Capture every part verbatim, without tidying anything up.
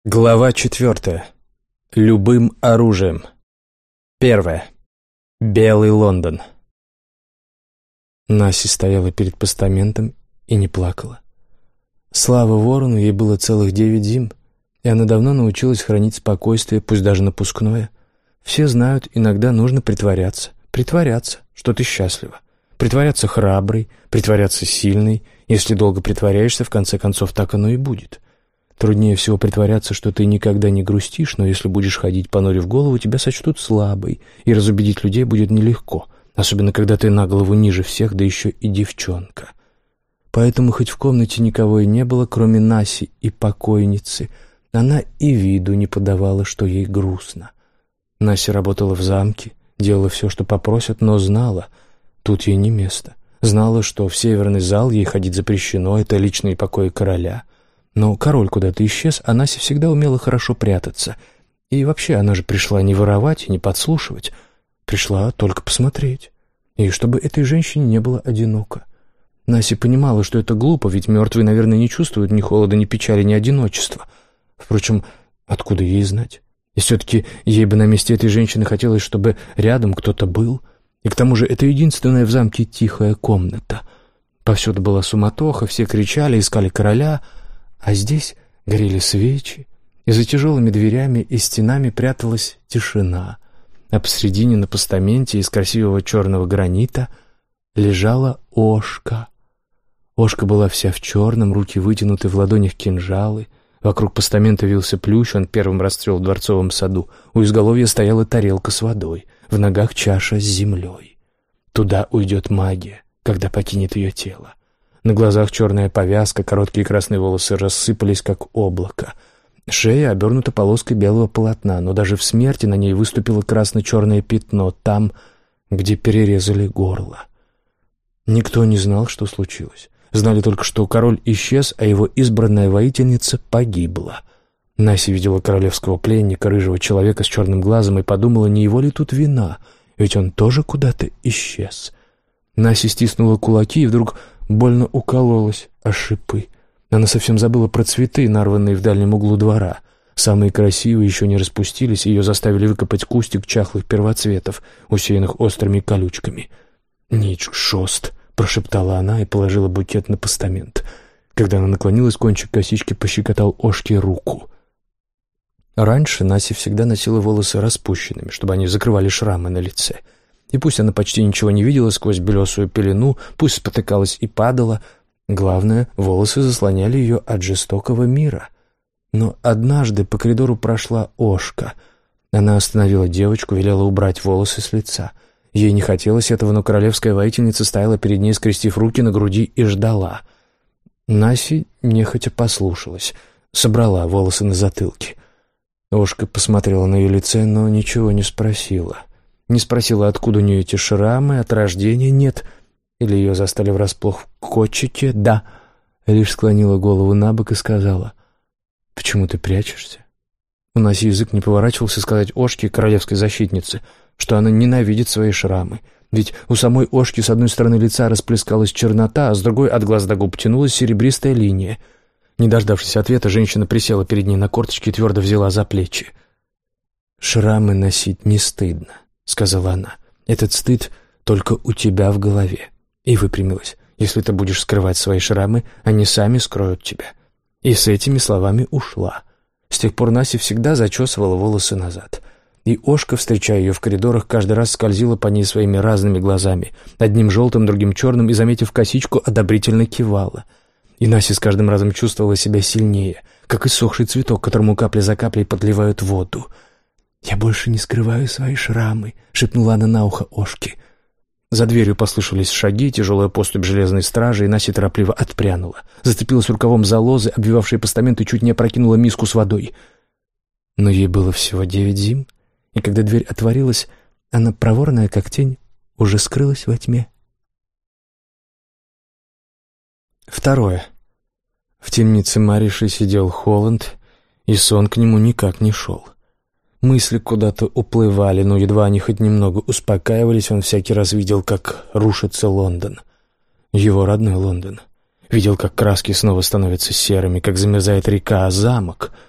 Глава четвертая. Любым оружием. Первое. Белый Лондон. Наси стояла перед постаментом и не плакала. Слава ворону, ей было целых девять зим, и она давно научилась хранить спокойствие, пусть даже напускное. Все знают, иногда нужно притворяться. Притворяться, что ты счастлива. Притворяться храброй, притворяться сильной. Если долго притворяешься, в конце концов, так оно и будет. Труднее всего притворяться, что ты никогда не грустишь, но если будешь ходить, понурив голову, тебя сочтут слабой, и разубедить людей будет нелегко, особенно когда ты на голову ниже всех, да еще и девчонка. Поэтому, хоть в комнате никого и не было, кроме Наси и покойницы, она и виду не подавала, что ей грустно. Нася работала в замке, делала все, что попросят, но знала, тут ей не место. Знала, что в северный зал ей ходить запрещено, это личные покои короля. Но король куда-то исчез, а Нася всегда умела хорошо прятаться. И вообще, она же пришла не воровать и не подслушивать. Пришла только посмотреть. И чтобы этой женщине не было одиноко. Нася понимала, что это глупо, ведь мертвые, наверное, не чувствуют ни холода, ни печали, ни одиночества. Впрочем, откуда ей знать? И все-таки ей бы на месте этой женщины хотелось, чтобы рядом кто-то был. И к тому же это единственная в замке тихая комната. Повсюду была суматоха, все кричали, искали короля. А здесь горели свечи, и за тяжелыми дверями и стенами пряталась тишина, а посредине на постаменте из красивого черного гранита лежала Ошка. Ошка была вся в черном, руки вытянуты, в ладонях кинжалы. Вокруг постамента вился плющ, он первым расцвел в дворцовом саду. У изголовья стояла тарелка с водой, в ногах чаша с землей. Туда уйдет магия, когда покинет ее тело. На глазах черная повязка, короткие красные волосы рассыпались, как облако. Шея обернута полоской белого полотна, но даже в смерти на ней выступило красно-черное пятно, там, где перерезали горло. Никто не знал, что случилось. Знали только, что король исчез, а его избранная воительница погибла. Нася видела королевского пленника, рыжего человека с черным глазом, и подумала, не его ли тут вина, ведь он тоже куда-то исчез. Нася стиснула кулаки и вдруг больно укололась о шипы. Она совсем забыла про цветы, нарванные в дальнем углу двора. Самые красивые еще не распустились, и ее заставили выкопать кустик чахлых первоцветов, усеянных острыми колючками. «Нич шост», — прошептала она и положила букет на постамент. Когда она наклонилась, кончик косички пощекотал Ошке руку. Раньше Нася всегда носила волосы распущенными, чтобы они закрывали шрамы на лице. И пусть она почти ничего не видела сквозь белесую пелену, пусть спотыкалась и падала, главное, волосы заслоняли ее от жестокого мира. Но однажды по коридору прошла Ошка. Она остановила девочку, велела убрать волосы с лица. Ей не хотелось этого, но королевская воительница стояла перед ней, скрестив руки на груди, и ждала. Наси нехотя послушалась, собрала волосы на затылке. Ошка посмотрела на ее лице, но ничего не спросила. Не спросила, откуда у нее эти шрамы, от рождения, нет. Или ее застали врасплох в кочете, да. Лишь склонила голову на бок и сказала: «Почему ты прячешься?» У нас язык не поворачивался сказать Ошке, королевской защитнице, что она ненавидит свои шрамы. Ведь у самой Ошки с одной стороны лица расплескалась чернота, а с другой от глаз до губ тянулась серебристая линия. Не дождавшись ответа, женщина присела перед ней на корточки и твердо взяла за плечи. «Шрамы носить не стыдно», — сказала она. «Этот стыд только у тебя в голове». И выпрямилась. «Если ты будешь скрывать свои шрамы, они сами скроют тебя». И с этими словами ушла. С тех пор Нася всегда зачесывала волосы назад. И Ошка, встречая ее в коридорах, каждый раз скользила по ней своими разными глазами, одним желтым, другим черным, и, заметив косичку, одобрительно кивала. И Нася с каждым разом чувствовала себя сильнее, как иссохший цветок, которому капля за каплей подливают воду. «Я больше не скрываю свои шрамы», — шепнула она на ухо Ошке. За дверью послышались шаги, тяжелая поступь железной стражи, и Нася торопливо отпрянула. Зацепилась рукавом за лозы, обвивавшие постамент, и чуть не опрокинула миску с водой. Но ей было всего девять зим, и когда дверь отворилась, она, проворная как тень, уже скрылась во тьме. Второе. В темнице Мариши сидел Холланд, и сон к нему никак не шел. Мысли куда-то уплывали, но едва они хоть немного успокаивались, он всякий раз видел, как рушится Лондон. Его родной Лондон. Видел, как краски снова становятся серыми, как замерзает река, а замок...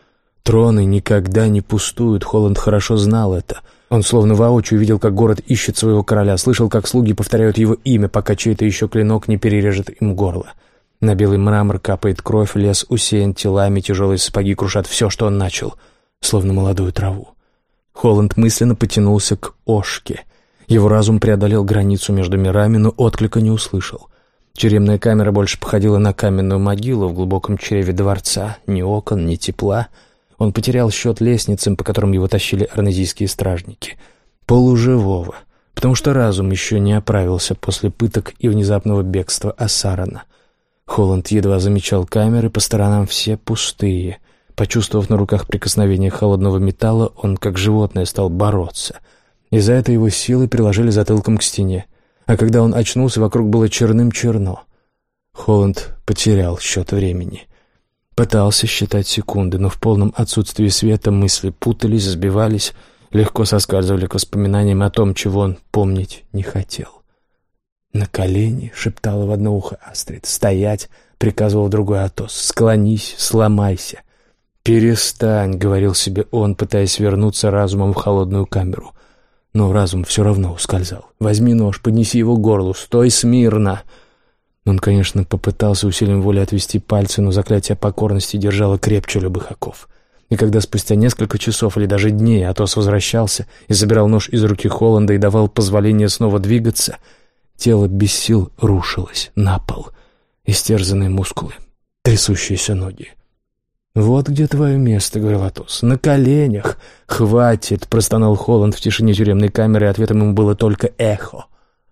Троны никогда не пустуют, Холланд хорошо знал это. Он словно воочию видел, как город ищет своего короля, слышал, как слуги повторяют его имя, пока чей-то еще клинок не перережет им горло. На белый мрамор капает кровь, лес усеян телами, тяжелые сапоги крушат все, что он начал, словно молодую траву. Холланд мысленно потянулся к Ошке. Его разум преодолел границу между мирами, но отклика не услышал. Тюремная камера больше походила на каменную могилу в глубоком чреве дворца. Ни окон, ни тепла. Он потерял счет лестницам, по которым его тащили арнезийские стражники. Полуживого, потому что разум еще не оправился после пыток и внезапного бегства Ассарана. Холланд едва замечал камеры, по сторонам все пустые. Почувствовав на руках прикосновение холодного металла, он, как животное, стал бороться. И за это его силы приложили затылком к стене. А когда он очнулся, вокруг было черным-черно. Холланд потерял счет времени. Пытался считать секунды, но в полном отсутствии света мысли путались, сбивались, легко соскальзывали к воспоминаниям о том, чего он помнить не хотел. «На колени!» — шептала в одно ухо Астрид. «Стоять!» — приказывал другой Атос. «Склонись, сломайся!» «Перестань!» — говорил себе он, пытаясь вернуться разумом в холодную камеру. Но разум все равно ускользал. «Возьми нож, поднеси его к горлу, стой смирно!» Он, конечно, попытался усилием воли отвести пальцы, но заклятие покорности держало крепче любых оков. И когда спустя несколько часов или даже дней Атос возвращался и забирал нож из руки Холланда и давал позволение снова двигаться, тело без сил рушилось на пол. Истерзанные мускулы, трясущиеся ноги. «Вот где твое место», — говорил Атос. «На коленях». «Хватит», — простонал Холланд в тишине тюремной камеры, и ответом ему было только эхо.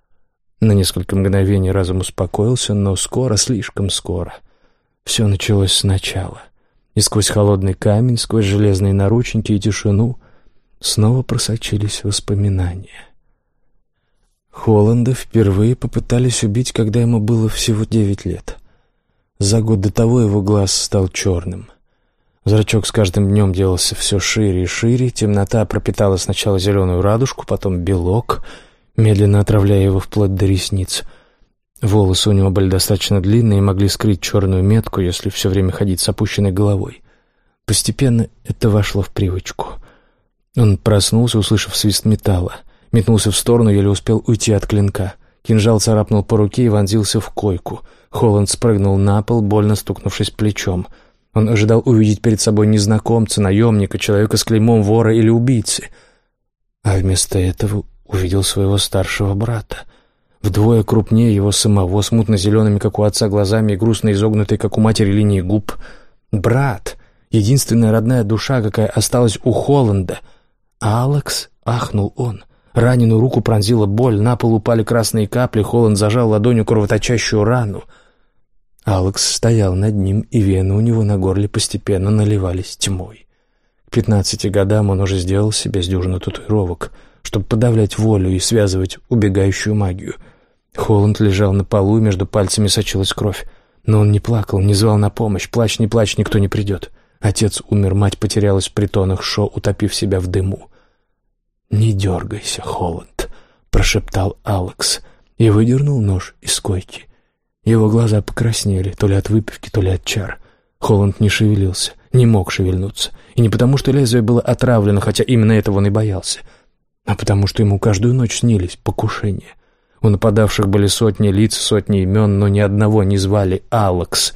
На несколько мгновений разум успокоился, но скоро, слишком скоро, все началось сначала. И сквозь холодный камень, сквозь железные наручники и тишину снова просочились воспоминания. Холланда впервые попытались убить, когда ему было всего девять лет. За год до того его глаз стал черным. Зрачок с каждым днем делался все шире и шире, темнота пропитала сначала зеленую радужку, потом белок, медленно отравляя его вплоть до ресниц. Волосы у него были достаточно длинные и могли скрыть черную метку, если все время ходить с опущенной головой. Постепенно это вошло в привычку. Он проснулся, услышав свист металла. Метнулся в сторону, еле успел уйти от клинка. Кинжал царапнул по руке и вонзился в койку. Холланд спрыгнул на пол, больно стукнувшись плечом. Он ожидал увидеть перед собой незнакомца, наемника, человека с клеймом вора или убийцы. А вместо этого увидел своего старшего брата. Вдвое крупнее его самого, с мутно-зелеными, как у отца, глазами и грустно изогнутой, как у матери, линии губ. Брат! Единственная родная душа, какая осталась у Холланда. «Алекс?» — ахнул он. Раненую руку пронзила боль, на пол упали красные капли, Холланд зажал ладонью кровоточащую рану. Алекс стоял над ним, и вены у него на горле постепенно наливались тьмой. К пятнадцати годам он уже сделал себе с дюжину татуировок, чтобы подавлять волю и связывать убегающую магию. Холланд лежал на полу, и между пальцами сочилась кровь. Но он не плакал, не звал на помощь. Плачь, не плачь, никто не придет. Отец умер, мать потерялась в притонах Шо, утопив себя в дыму. «Не дергайся, Холланд», — прошептал Алекс и выдернул нож из койки. Его глаза покраснели, то ли от выпивки, то ли от чар. Холланд не шевелился, не мог шевельнуться. И не потому, что лезвие было отравлено, хотя именно этого он и боялся, а потому что ему каждую ночь снились покушения. У нападавших были сотни лиц, сотни имен, но ни одного не звали Алекс.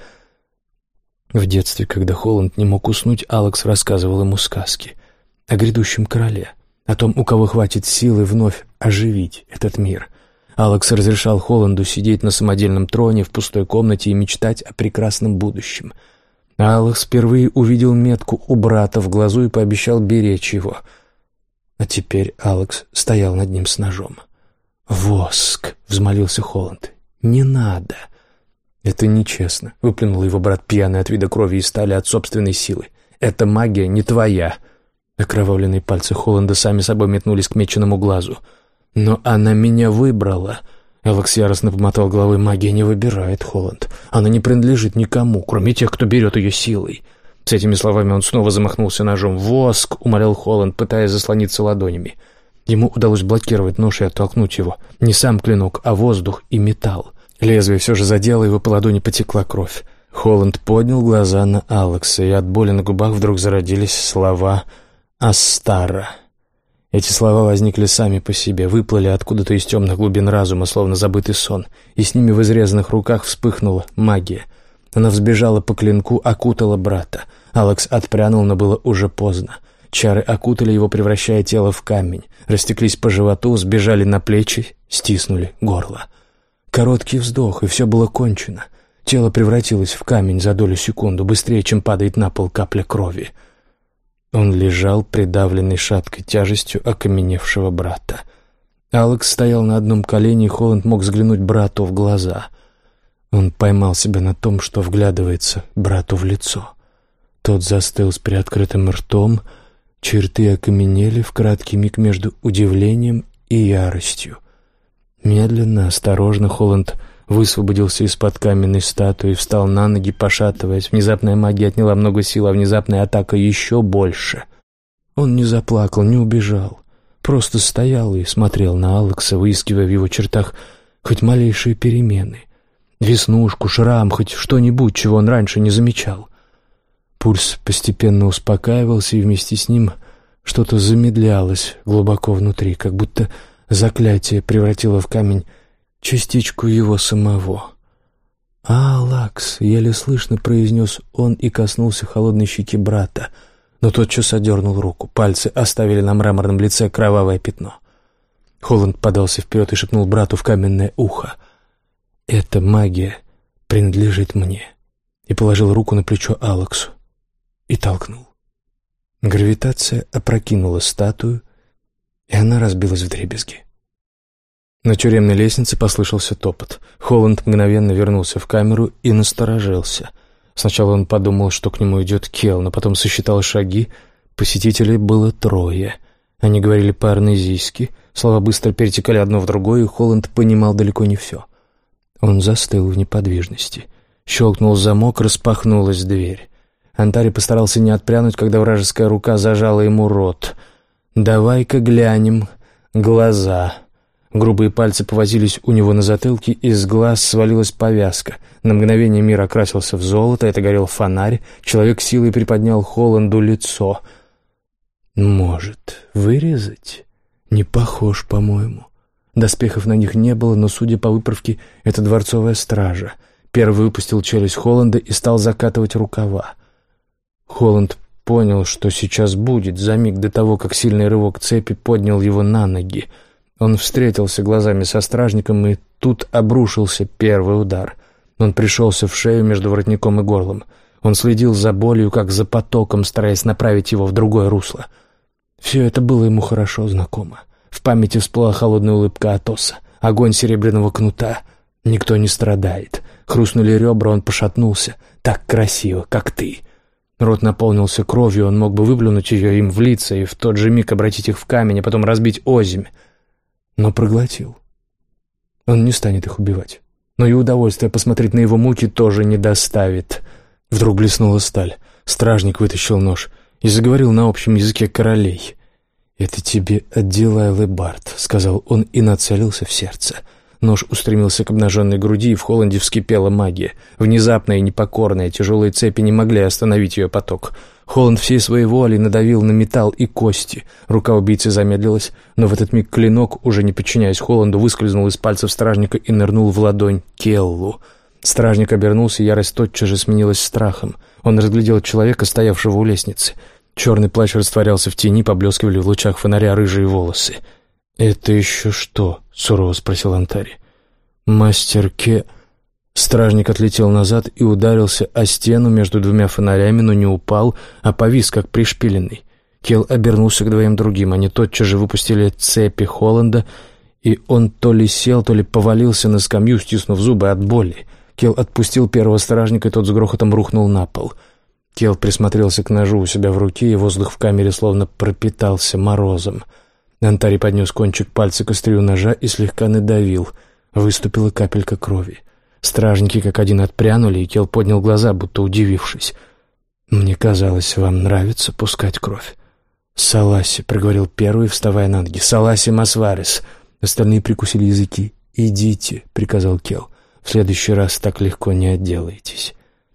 В детстве, когда Холланд не мог уснуть, Алекс рассказывал ему сказки о грядущем короле, о том, у кого хватит силы вновь оживить этот мир. Алекс разрешал Холланду сидеть на самодельном троне в пустой комнате и мечтать о прекрасном будущем. Алекс впервые увидел метку у брата в глазу и пообещал беречь его. А теперь Алекс стоял над ним с ножом. «Воск!» — взмолился Холланд. «Не надо!» «Это нечестно», — выплюнул его брат, пьяный от вида крови и стали от собственной силы. «Эта магия не твоя!» Окровавленные пальцы Холланда сами собой метнулись к меченому глазу. «Но она меня выбрала!» Алекс яростно помотал головой. «Магия не выбирает, Холланд. Она не принадлежит никому, кроме тех, кто берет ее силой». С этими словами он снова замахнулся ножом. «Воск!» — умолял Холланд, пытаясь заслониться ладонями. Ему удалось блокировать нож и оттолкнуть его. Не сам клинок, а воздух и металл. Лезвие все же задело его, по ладони потекла кровь. Холланд поднял глаза на Алекса, и от боли на губах вдруг зародились слова «Астара». Эти слова возникли сами по себе, выплыли откуда-то из темных глубин разума, словно забытый сон, и с ними в изрезанных руках вспыхнула магия. Она взбежала по клинку, окутала брата. Алекс отпрянул, но было уже поздно. Чары окутали его, превращая тело в камень, растеклись по животу, сбежали на плечи, стиснули горло. Короткий вздох, и все было кончено. Тело превратилось в камень за долю секунды, быстрее, чем падает на пол капля крови. Он лежал, придавленный шаткой тяжестью окаменевшего брата. Алекс стоял на одном колене, и Холланд мог взглянуть брату в глаза. Он поймал себя на том, что вглядывается брату в лицо. Тот застыл с приоткрытым ртом, черты окаменели в краткий миг между удивлением и яростью. Медленно, осторожно Холланд высвободился из-под каменной статуи, встал на ноги, пошатываясь. Внезапная магия отняла много сил, а внезапная атака еще больше. Он не заплакал, не убежал, просто стоял и смотрел на Алекса, выискивая в его чертах хоть малейшие перемены. Веснушку, шрам, хоть что-нибудь, чего он раньше не замечал. Пульс постепенно успокаивался, и вместе с ним что-то замедлялось глубоко внутри, как будто заклятие превратило в камень частичку его самого. «Алакс!» — еле слышно произнес он и коснулся холодной щеки брата, но тотчас отдернул руку. Пальцы оставили на мраморном лице кровавое пятно. Холланд подался вперед и шепнул брату в каменное ухо: «Эта магия принадлежит мне», и положил руку на плечо Алаксу и толкнул. Гравитация опрокинула статую, и она разбилась вдребезги. На тюремной лестнице послышался топот. Холланд мгновенно вернулся в камеру и насторожился. Сначала он подумал, что к нему идет Келл, но потом сосчитал шаги. Посетителей было трое. Они говорили по-арнезийски, слова быстро перетекали одно в другое, и Холланд понимал далеко не все. Он застыл в неподвижности. Щелкнул замок, распахнулась дверь. Антари постарался не отпрянуть, когда вражеская рука зажала ему рот. «Давай-ка глянем. Глаза». Грубые пальцы повозились у него на затылке, и с глаз свалилась повязка. На мгновение мир окрасился в золото, это горел фонарь. Человек силой приподнял Холланду лицо. «Может, вырезать? Не похож, по-моему». Доспехов на них не было, но, судя по выправке, это дворцовая стража. Первый выпустил челюсть Холланда и стал закатывать рукава. Холланд понял, что сейчас будет, за миг до того, как сильный рывок цепи поднял его на ноги. Он встретился глазами со стражником, и тут обрушился первый удар. Он пришелся в шею между воротником и горлом. Он следил за болью, как за потоком, стараясь направить его в другое русло. Все это было ему хорошо знакомо. В памяти всплыла холодная улыбка Атоса, огонь серебряного кнута. Никто не страдает. Хрустнули ребра, он пошатнулся. Так красиво, как ты. Рот наполнился кровью, он мог бы выплюнуть ее им в лица и в тот же миг обратить их в камень, а потом разбить озимь. Но проглотил. Он не станет их убивать. Но и удовольствие посмотреть на его муки тоже не доставит. Вдруг блеснула сталь. Стражник вытащил нож и заговорил на общем языке королей. «Это тебе от Дилайлы Барт», — сказал он и нацелился в сердце. Нож устремился к обнаженной груди, и в Холланде вскипела магия. Внезапная и непокорная, тяжелые цепи не могли остановить ее поток. Холланд всей своей волей надавил на металл и кости. Рука убийцы замедлилась, но в этот миг клинок, уже не подчиняясь Холланду, выскользнул из пальцев стражника и нырнул в ладонь Келлу. Стражник обернулся, и ярость тотчас же сменилась страхом. Он разглядел человека, стоявшего у лестницы. Черный плащ растворялся в тени, поблескивали в лучах фонаря рыжие волосы. «Это еще что?» — сурово спросил Антари. «Мастер Ке...» Стражник отлетел назад и ударился о стену между двумя фонарями, но не упал, а повис, как пришпиленный. Келл обернулся к двоим другим. Они тотчас же выпустили цепи Холланда, и он то ли сел, то ли повалился на скамью, стиснув зубы от боли. Келл отпустил первого стражника, и тот с грохотом рухнул на пол. Келл присмотрелся к ножу у себя в руке, и воздух в камере словно пропитался морозом. Антари поднес кончик пальца к острию ножа и слегка надавил. Выступила капелька крови. Стражники как один отпрянули, и Келл поднял глаза, будто удивившись. «Мне казалось, вам нравится пускать кровь». «Саласи», — проговорил первый, вставая на ноги. «Саласи Масварис». Остальные прикусили языки. «Идите», — приказал Келл. «В следующий раз так легко не отделаетесь».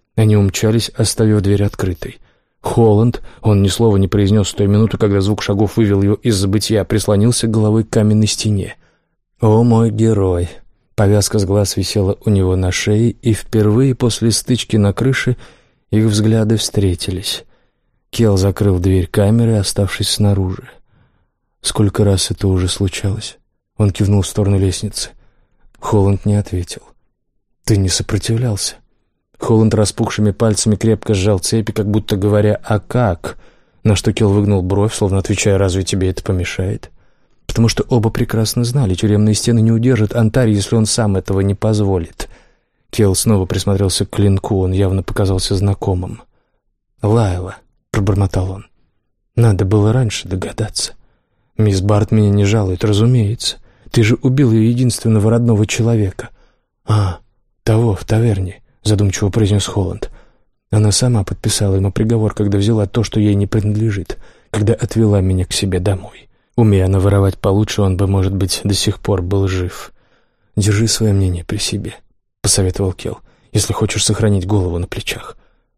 Они умчались, оставив дверь открытой. Холланд, он ни слова не произнес с той минуты, когда звук шагов вывел его из забытья, прислонился головой к каменной стене. «О, мой герой!» Повязка с глаз висела у него на шее, и впервые после стычки на крыше их взгляды встретились. Келл закрыл дверь камеры, оставшись снаружи. «Сколько раз это уже случалось?» Он кивнул в сторону лестницы. Холланд не ответил. «Ты не сопротивлялся?» Холланд распухшими пальцами крепко сжал цепи, как будто говоря «а как?», на что Келл выгнул бровь, словно отвечая «разве тебе это помешает?». Потому что оба прекрасно знали, тюремные стены не удержат Антари, если он сам этого не позволит. Келл снова присмотрелся к клинку, он явно показался знакомым. «Лайла», — пробормотал он, — «надо было раньше догадаться. Мисс Барт меня не жалует, разумеется. Ты же убил ее единственного родного человека». «А, того, в таверне», — задумчиво произнес Холланд. «Она сама подписала ему приговор, когда взяла то, что ей не принадлежит, когда отвела меня к себе домой. Умея она воровать получше, он бы, может быть, до сих пор был жив. Держи свое мнение при себе», — посоветовал Келл, «если хочешь сохранить голову на плечах».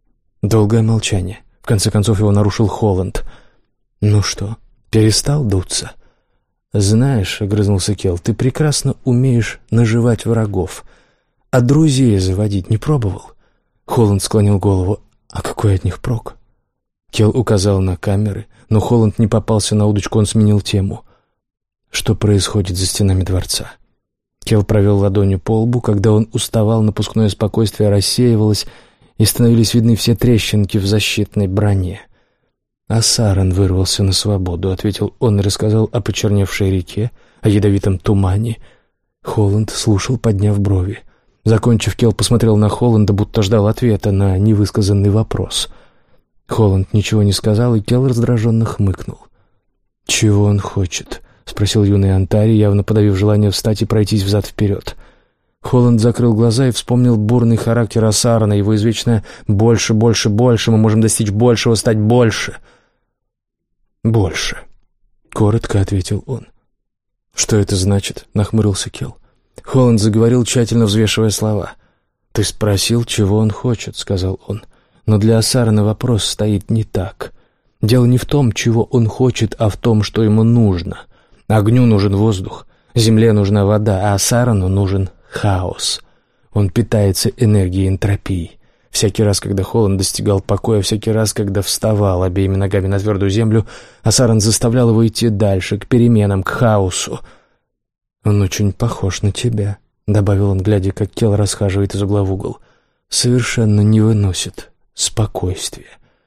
Долгое молчание. В конце концов его нарушил Холланд. «Ну что, перестал дуться?» «Знаешь, — огрызнулся Келл, — ты прекрасно умеешь наживать врагов. А друзей заводить не пробовал?» Холланд склонил голову. «А какой от них прок?» Келл указал на камеры, но Холланд не попался на удочку, он сменил тему. «Что происходит за стенами дворца?» Келл провел ладонью по лбу. Когда он уставал, напускное спокойствие рассеивалось, и становились видны все трещинки в защитной броне. «А Сарен вырвался на свободу», — ответил он и рассказал о почерневшей реке, о ядовитом тумане. Холланд слушал, подняв брови. Закончив, Келл посмотрел на Холланда, будто ждал ответа на невысказанный вопрос. Холланд ничего не сказал, и Келл раздраженно хмыкнул. «Чего он хочет?» — спросил юный Антари, явно подавив желание встать и пройтись взад-вперед. Холланд закрыл глаза и вспомнил бурный характер Асарана, его извечное «больше, больше, больше, мы можем достичь большего, стать больше». «Больше», — коротко ответил он. «Что это значит?» — нахмурился Келл. Холланд заговорил, тщательно взвешивая слова. «Ты спросил, чего он хочет», — сказал он. «Но для Асарана вопрос стоит не так. Дело не в том, чего он хочет, а в том, что ему нужно. Огню нужен воздух, земле нужна вода, а Асарану нужен хаос. Он питается энергией энтропии. Всякий раз, когда Холланд достигал покоя, всякий раз, когда вставал обеими ногами на твердую землю, Асаран заставлял его идти дальше, к переменам, к хаосу. «Он очень похож на тебя», — добавил он, глядя, как Келл расхаживает из угла в угол. «Совершенно не выносит спокойствия».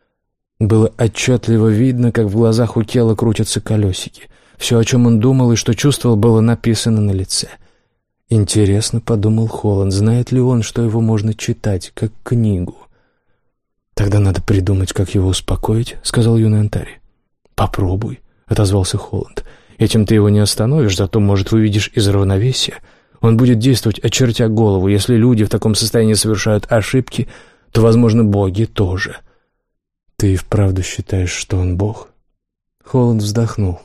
Было отчетливо видно, как в глазах у Келла крутятся колесики. Все, о чем он думал и что чувствовал, было написано на лице. «Интересно», — подумал Холланд, — «знает ли он, что его можно читать, как книгу?» «Тогда надо придумать, как его успокоить», — сказал юный Антари. «Попробуй», — отозвался Холланд. «Этим ты его не остановишь, зато, может, выведешь из равновесия. Он будет действовать, очертя голову. Если люди в таком состоянии совершают ошибки, то, возможно, боги тоже». «Ты и вправду считаешь, что он бог?» Холланд вздохнул.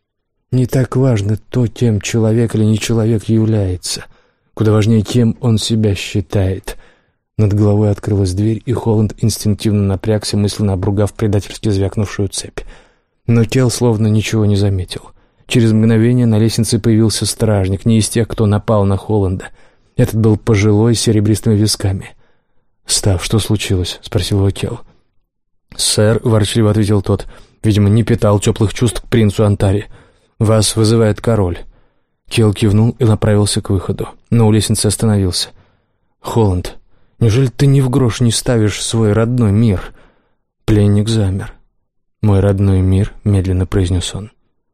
«Не так важно то, кем человек или не человек является. Куда важнее, кем он себя считает». Над головой открылась дверь, и Холланд инстинктивно напрягся, мысленно обругав предательски звякнувшую цепь. Но Келл словно ничего не заметил. Через мгновение на лестнице появился стражник, не из тех, кто напал на Холланда. Этот был пожилой, с серебристыми висками. «Став, что случилось?» — спросил его Келл. «Сэр», — ворчливо ответил тот, видимо, не питал теплых чувств к принцу Антари. «Вас вызывает король». Келл кивнул и направился к выходу, но у лестницы остановился. «Холланд, неужели ты ни в грош не ставишь свой родной мир?» Пленник замер. «Мой родной мир», — медленно произнес он,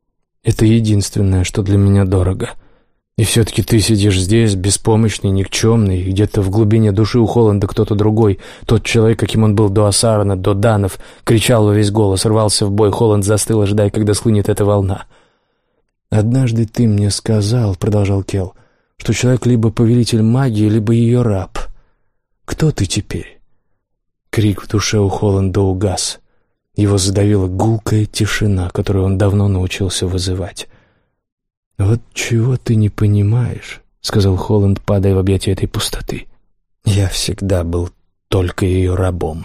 — «это единственное, что для меня дорого. И все-таки ты сидишь здесь, беспомощный, никчемный, и где-то в глубине души у Холланда кто-то другой, тот человек, каким он был до Асарана, до Данов, кричал во весь голос, рвался в бой. Холланд застыл, ожидая, когда схлынет эта волна. «Однажды ты мне сказал, — продолжал Келл, — что человек либо повелитель магии, либо ее раб. Кто ты теперь?» Крик в душе у Холланда угас. Его задавила гулкая тишина, которую он давно научился вызывать. «Вот чего ты не понимаешь», — сказал Холланд, падая в объятия этой пустоты. «Я всегда был только ее рабом.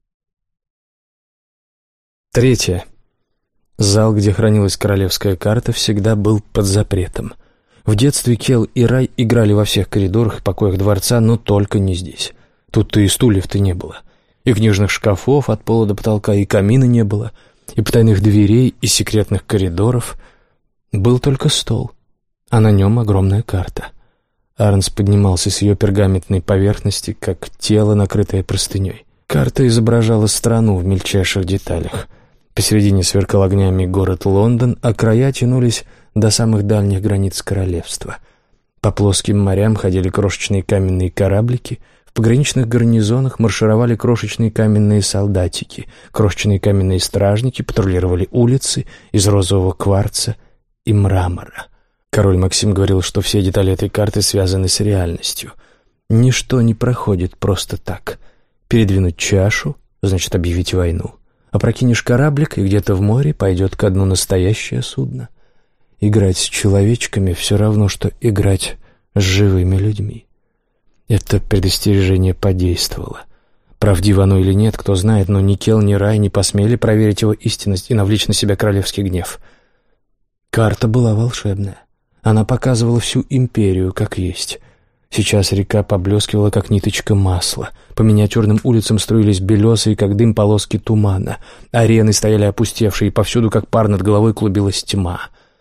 Третье. Зал, где хранилась королевская карта, всегда был под запретом. В детстве Кел и Рай играли во всех коридорах и покоях дворца, но только не здесь. Тут-то и стульев-то не было, и книжных шкафов от пола до потолка, и камина не было, и потайных дверей, и секретных коридоров. Был только стол, а на нем огромная карта. Арнс поднимался с ее пергаментной поверхности, как тело, накрытое простыней. Карта изображала страну в мельчайших деталях. Посередине сверкал огнями город Лондон, а края тянулись до самых дальних границ королевства. По плоским морям ходили крошечные каменные кораблики, в пограничных гарнизонах маршировали крошечные каменные солдатики, крошечные каменные стражники патрулировали улицы из розового кварца и мрамора. Король Максим говорил, что все детали этой карты связаны с реальностью. Ничто не проходит просто так. Передвинуть чашу — значит объявить войну. Опрокинешь кораблик, и где-то в море пойдет ко дну настоящее судно. Играть с человечками все равно, что играть с живыми людьми. Это предостережение подействовало. Правдиво оно или нет, кто знает, но ни Кел, ни Рай не посмели проверить его истинность и навлечь на себя королевский гнев. Карта была волшебная. Она показывала всю империю как есть. Сейчас река поблескивала, как ниточка масла. По миниатюрным улицам струились белесые, как дым, полоски тумана. Арены стояли опустевшие, и повсюду, как пар над головой, клубилась тьма.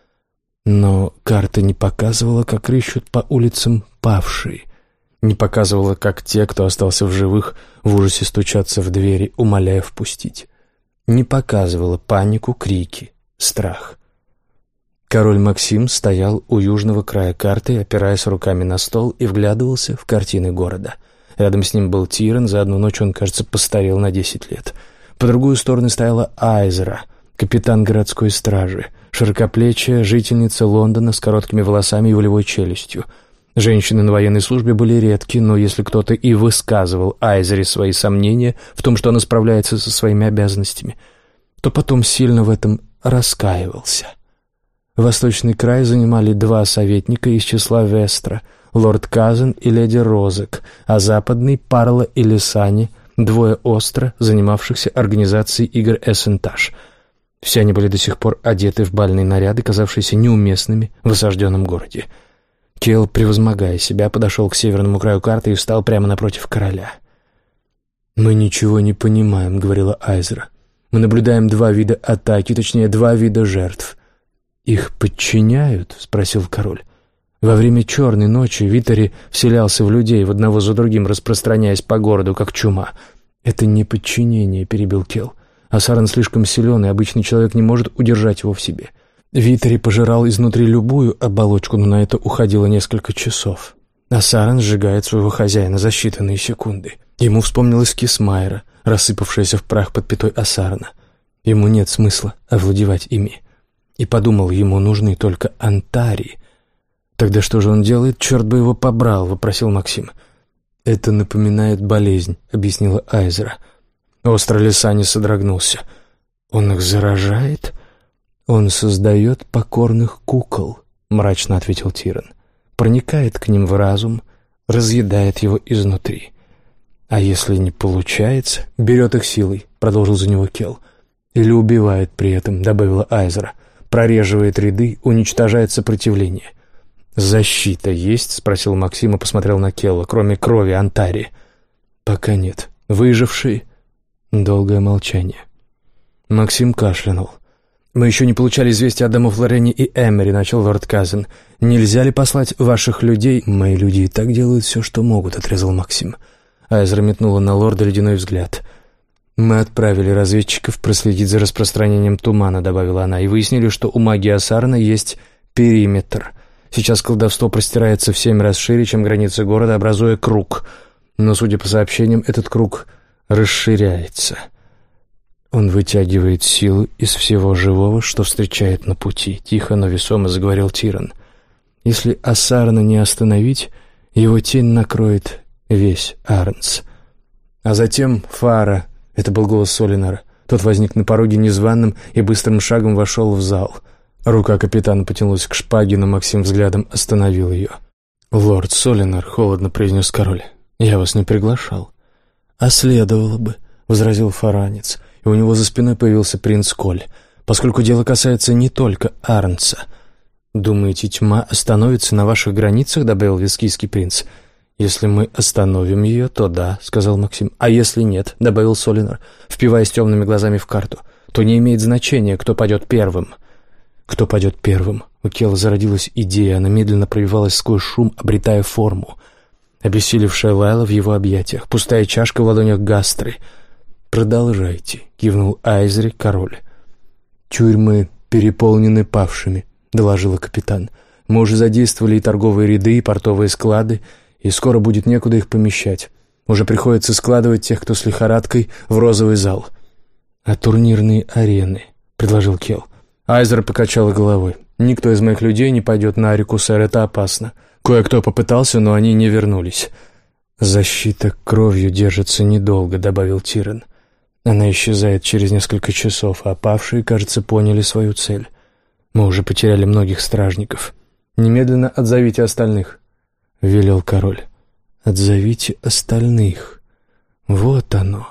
Но карта не показывала, как рыщут по улицам павшие. Не показывала, как те, кто остался в живых, в ужасе стучатся в двери, умоляя впустить. Не показывала панику, крики, страх. Король Максим стоял у южного края карты, опираясь руками на стол, и вглядывался в картины города. Рядом с ним был Тиран, за одну ночь он, кажется, постарел на десять лет. По другую сторону стояла Айзера, капитан городской стражи, широкоплечья жительница Лондона с короткими волосами и волевой челюстью. Женщины на военной службе были редки, но если кто-то и высказывал Айзере свои сомнения в том, что она справляется со своими обязанностями, то потом сильно в этом раскаивался. Восточный край занимали два советника из числа Вестра, лорд Казен и леди Розек, а западный — Парла и Лисани, двое остро занимавшихся организацией игр Эссентаж. Все они были до сих пор одеты в бальные наряды, казавшиеся неуместными в осажденном городе. Кел, превозмогая себя, подошел к северному краю карты и встал прямо напротив короля. «Мы ничего не понимаем», — говорила Айзера. «Мы наблюдаем два вида атаки, точнее, два вида жертв». «Их подчиняют?» — спросил король. «Во время черной ночи Витари вселялся в людей, в одного за другим распространяясь по городу, как чума». «Это не подчинение», — перебил Кел. «Асаран слишком силен, и обычный человек не может удержать его в себе. Витари пожирал изнутри любую оболочку, но на это уходило несколько часов. Асаран сжигает своего хозяина за считанные секунды. Ему вспомнилась Кисмайра, рассыпавшаяся в прах под пятой Асарана. Ему нет смысла овладевать ими. И подумал, ему нужны только антари. «Тогда что же он делает? Черт бы его побрал», — вопросил Максим. «Это напоминает болезнь», — объяснила Айзера. Остро Лисани содрогнулся. «Он их заражает?» «Он создает покорных кукол», — мрачно ответил Тиран. «Проникает к ним в разум, разъедает его изнутри. А если не получается, берет их силой», — продолжил за него Кел. «Или убивает при этом», — добавила Айзера. «Прореживает ряды, уничтожает сопротивление». «Защита есть?» — спросил Максим и посмотрел на Келла. «Кроме крови антари?» «Пока нет. Выжившие?» Долгое молчание. Максим кашлянул. «Мы еще не получали известия о домов Лорене и Эмери», — начал лорд Казен. «Нельзя ли послать ваших людей?» «Мои люди и так делают все, что могут», — отрезал Максим. Айзера метнула на лорда ледяной взгляд. «Мы отправили разведчиков проследить за распространением тумана», — добавила она, «и выяснили, что у магии Асарана есть периметр. Сейчас колдовство простирается в семь раз шире, чем границы города, образуя круг. Но, судя по сообщениям, этот круг расширяется. Он вытягивает силу из всего живого, что встречает на пути», — тихо, но весомо заговорил Тиран. «Если Асарана не остановить, его тень накроет весь Арнс». А затем Фара, это был голос Солинара. Тот возник на пороге незваным и быстрым шагом вошел в зал. Рука капитана потянулась к шпаге, но Максим взглядом остановил ее. «Лорд Солинар», — холодно произнес король, — «я вас не приглашал. «А следовало бы», — возразил фаранец, и у него за спиной появился принц Коль, «поскольку дело касается не только Арнца». «Думаете, тьма остановится на ваших границах?» — добавил вискийский принц. «Если мы остановим ее, то да», — сказал Максим. «А если нет?» — добавил Солинар, впиваясь темными глазами в карту. «То не имеет значения, кто падет первым». «Кто падет первым?» У Кела зародилась идея, она медленно пробивалась сквозь шум, обретая форму. Обессилевшая Лайла в его объятиях, пустая чашка в ладонях Гастры. «Продолжайте», — кивнул Айзри, король. «Тюрьмы переполнены павшими», — доложила капитан. «Мы уже задействовали и торговые ряды, и портовые склады, и скоро будет некуда их помещать. Уже приходится складывать тех, кто с лихорадкой, в розовый зал». «А турнирные арены?» — предложил Кел. Айзер покачала головой. «Никто из моих людей не пойдет на реку, сэр, это опасно. Кое-кто попытался, но они не вернулись». «Защита кровью держится недолго», — добавил Тирен. «Она исчезает через несколько часов, а павшие, кажется, поняли свою цель. Мы уже потеряли многих стражников. Немедленно отзовите остальных», — велел король. «Отзовите остальных. Вот оно.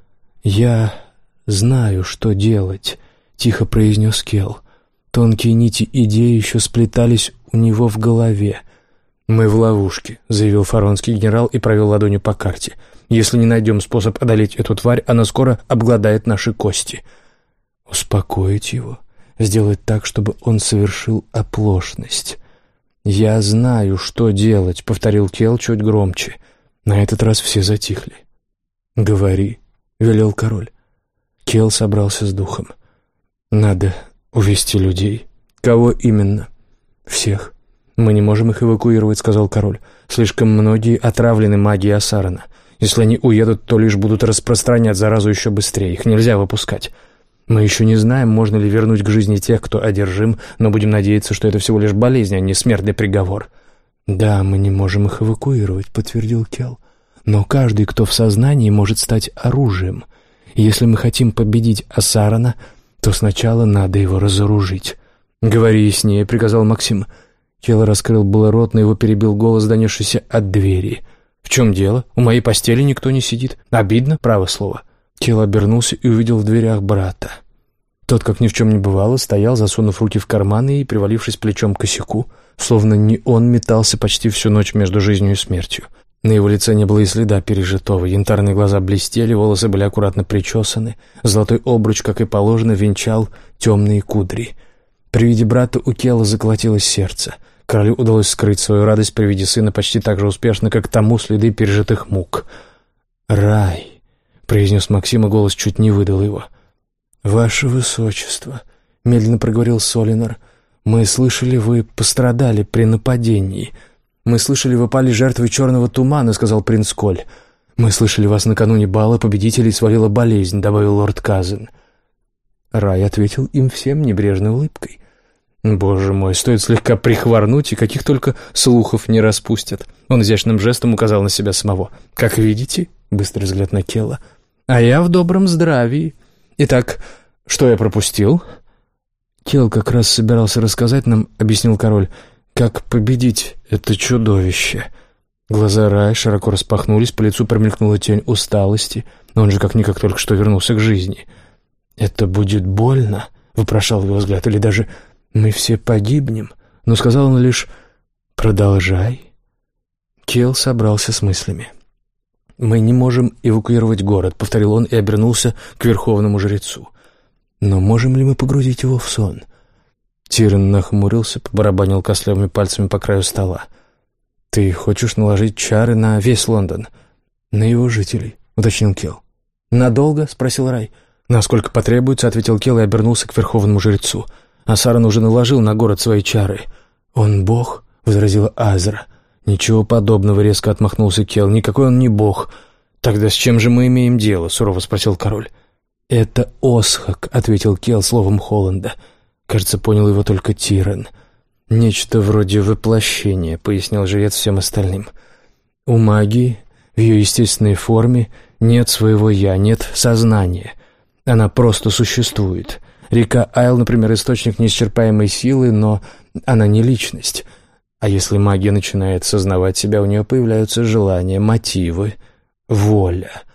Я знаю, что делать», — тихо произнес Кел. Тонкие нити идеи еще сплетались у него в голове. «Мы в ловушке», — заявил фаронский генерал и провел ладонью по карте. «Если не найдем способ одолеть эту тварь, она скоро обгладает наши кости». Успокоить его, сделать так, чтобы он совершил оплошность. «Я знаю, что делать», — повторил Кел чуть громче. На этот раз все затихли. «Говори», — велел король. Кел собрался с духом. «Надо увести людей». «Кого именно?» «Всех. Мы не можем их эвакуировать», — сказал король. «Слишком многие отравлены магией Асарана. Если они уедут, то лишь будут распространять заразу еще быстрее. Их нельзя выпускать. Мы еще не знаем, можно ли вернуть к жизни тех, кто одержим, но будем надеяться, что это всего лишь болезнь, а не смертный приговор». «Да, мы не можем их эвакуировать», — подтвердил Кел. «Но каждый, кто в сознании, может стать оружием. И если мы хотим победить Асарана, то сначала надо его разоружить». «Говори яснее», — приказал Максим. Кел раскрыл было рот, но его перебил голос, донесшийся от двери. «В чем дело? У моей постели никто не сидит. Обидно, право слово». Кел обернулся и увидел в дверях брата. Тот, как ни в чем не бывало, стоял, засунув руки в карманы и привалившись плечом к косяку, словно не он метался почти всю ночь между жизнью и смертью. На его лице не было и следа пережитого, янтарные глаза блестели, волосы были аккуратно причесаны, золотой обруч, как и положено, венчал темные кудри. При виде брата у Кела заколотилось сердце. Королю удалось скрыть свою радость при виде сына почти так же успешно, как тому следы пережитых мук. «Рай», — произнес Максим, и голос чуть не выдал его. «Ваше Высочество», — медленно проговорил Солинар, — «мы слышали, вы пострадали при нападении». «Мы слышали, вы пали жертвой черного тумана», — сказал принц Коль. «Мы слышали, вас накануне бала победителей свалила болезнь», — добавил лорд Казен. Рай ответил им всем небрежной улыбкой. «Боже мой, стоит слегка прихворнуть, и каких только слухов не распустят». Он изящным жестом указал на себя самого. «Как видите», — быстрый взгляд на Кела, — «а я в добром здравии. Итак, что я пропустил?» «Кел как раз собирался рассказать нам», — объяснил король, — «как победить это чудовище?» Глаза Рая широко распахнулись, по лицу промелькнула тень усталости, но он же как-никак только что вернулся к жизни. «Это будет больно?» — вопрошал его взгляд. «Или даже мы все погибнем?» Но сказал он лишь «продолжай». Кел собрался с мыслями. «Мы не можем эвакуировать город», — повторил он и обернулся к верховному жрецу. «Но можем ли мы погрузить его в сон?» Тирен нахмурился, побарабанил костлявыми пальцами по краю стола. «Ты хочешь наложить чары на весь Лондон?» «На его жителей», — уточнил Кел. «Надолго?» — спросил Рай. «Насколько потребуется», — ответил Кел и обернулся к верховному жрецу. «Асаран уже наложил на город свои чары». «Он бог?» — возразила Азра. «Ничего подобного», — резко отмахнулся Кел. «Никакой он не бог». «Тогда с чем же мы имеем дело?» — сурово спросил король. «Это Осхак», — ответил Кел словом Холланда. Кажется, понял его только Тирен. «Нечто вроде воплощения», — пояснил жрец всем остальным. «У магии, в ее естественной форме, нет своего «я», нет сознания. Она просто существует. Река Айл, например, источник неисчерпаемой силы, но она не личность. А если магия начинает сознавать себя, у нее появляются желания, мотивы, воля.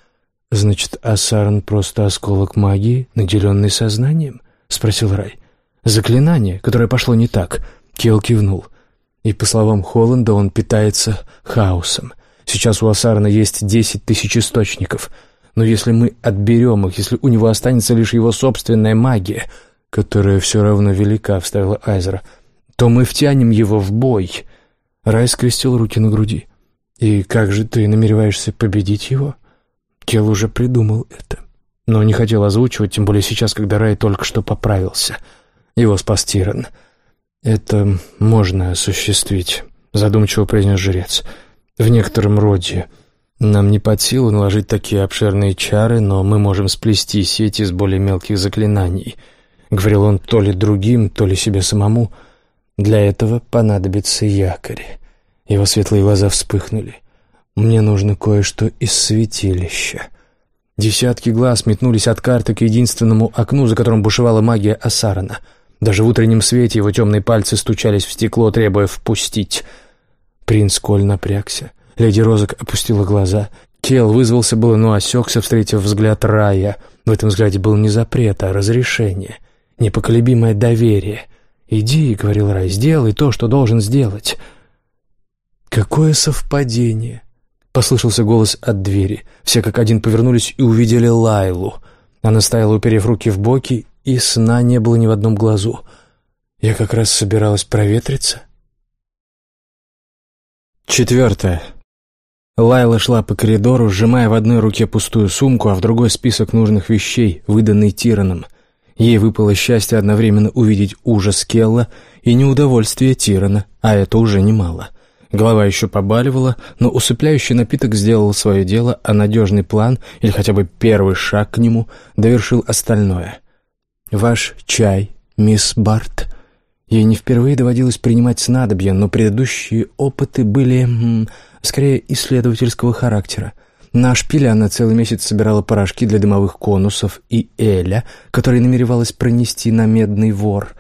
«Значит, Асарн просто осколок магии, наделенный сознанием?» — спросил Рай. «Заклинание, которое пошло не так». Кел кивнул. «И, по словам Холланда, он питается хаосом. Сейчас у Асарна есть десять тысяч источников. Но если мы отберем их, если у него останется лишь его собственная магия, которая все равно велика», — вставила Айзера, — «то мы втянем его в бой». Рай скрестил руки на груди. «И как же ты намереваешься победить его?» Кел уже придумал это, но не хотел озвучивать, тем более сейчас, когда Рай только что поправился. Его спас Тиран. «Это можно осуществить», — задумчиво произнес жрец. «В некотором роде. Нам не под силу наложить такие обширные чары, но мы можем сплести сеть из более мелких заклинаний», — говорил он то ли другим, то ли себе самому. «Для этого понадобится якорь». Его светлые глаза вспыхнули. «Мне нужно кое-что из святилища». Десятки глаз метнулись от карты к единственному окну, за которым бушевала магия Асарана. Даже в утреннем свете его темные пальцы стучались в стекло, требуя впустить. Принц Коль напрягся. Леди Розок опустила глаза. Кел вызвался было, но осекся, встретив взгляд Рая. В этом взгляде был не запрет, а разрешение, непоколебимое доверие. «Иди», — говорил Рай, — «сделай то, что должен сделать». «Какое совпадение!» — послышался голос от двери. Все как один повернулись и увидели Лайлу. Она стояла, уперев руки в боки, и сна не было ни в одном глазу. Я как раз собиралась проветриться. Четвертое. Лайла шла по коридору, сжимая в одной руке пустую сумку, а в другой список нужных вещей, выданный Тираном. Ей выпало счастье одновременно увидеть ужас Келла и неудовольствие Тирана, а это уже немало. Голова еще побаливала, но усыпляющий напиток сделал свое дело, а надежный план, или хотя бы первый шаг к нему, довершил остальное. «Ваш чай, мисс Барт». Ей не впервые доводилось принимать снадобья, но предыдущие опыты были, м, скорее, исследовательского характера. На шпиле она целый месяц собирала порошки для дымовых конусов и Эля, который намеревалась пронести на Медный Вор.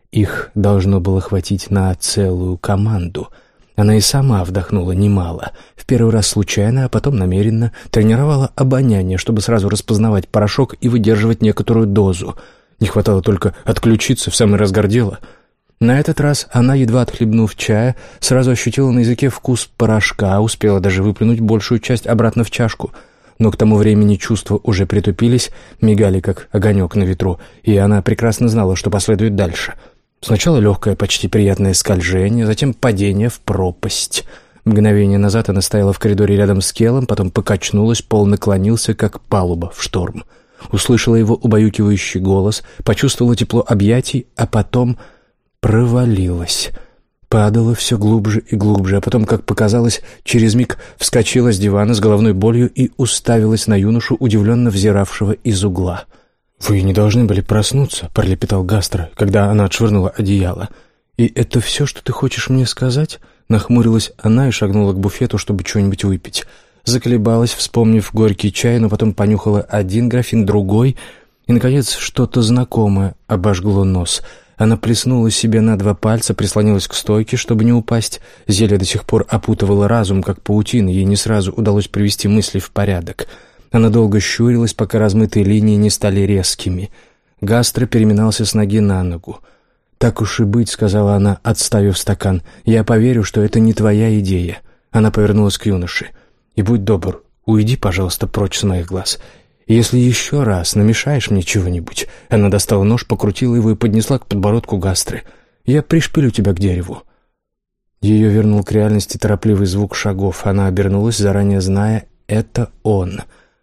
Их должно было хватить на целую команду. Она и сама вдохнула немало. В первый раз случайно, а потом намеренно тренировала обоняние, чтобы сразу распознавать порошок и выдерживать некоторую дозу. Не хватало только отключиться в самый разгар дела. На этот раз она, едва отхлебнув чая, сразу ощутила на языке вкус порошка, успела даже выплюнуть большую часть обратно в чашку. Но к тому времени чувства уже притупились, мигали, как огонек на ветру, и она прекрасно знала, что последует дальше. Сначала легкое, почти приятное скольжение, затем падение в пропасть. Мгновение назад она стояла в коридоре рядом с Келлом, потом покачнулась, пол наклонился, как палуба в шторм. Услышала его убаюкивающий голос, почувствовала тепло объятий, а потом провалилась. Падала все глубже и глубже, а потом, как показалось, через миг вскочила с дивана с головной болью и уставилась на юношу, удивленно взиравшего из угла. «Вы не должны были проснуться», — пролепетал Гастро, когда она отшвырнула одеяло. «И это все, что ты хочешь мне сказать?» Нахмурилась она и шагнула к буфету, чтобы что-нибудь выпить. Заколебалась, вспомнив горький чай, но потом понюхала один графин, другой, и, наконец, что-то знакомое обожгло нос. Она плеснула себе на два пальца, прислонилась к стойке, чтобы не упасть. Зелье до сих пор опутывало разум, как паутина, ей не сразу удалось привести мысли в порядок. Она долго щурилась, пока размытые линии не стали резкими. Гастро переминался с ноги на ногу. «Так уж и быть», — сказала она, отставив стакан, — «я поверю, что это не твоя идея». Она повернулась к юноше. «И будь добр, уйди, пожалуйста, прочь с моих глаз. Если еще раз намешаешь мне чего-нибудь...» Она достала нож, покрутила его и поднесла к подбородку Гастры. «Я пришпилю тебя к дереву». Ее вернул к реальности торопливый звук шагов. Она обернулась, заранее зная, это он.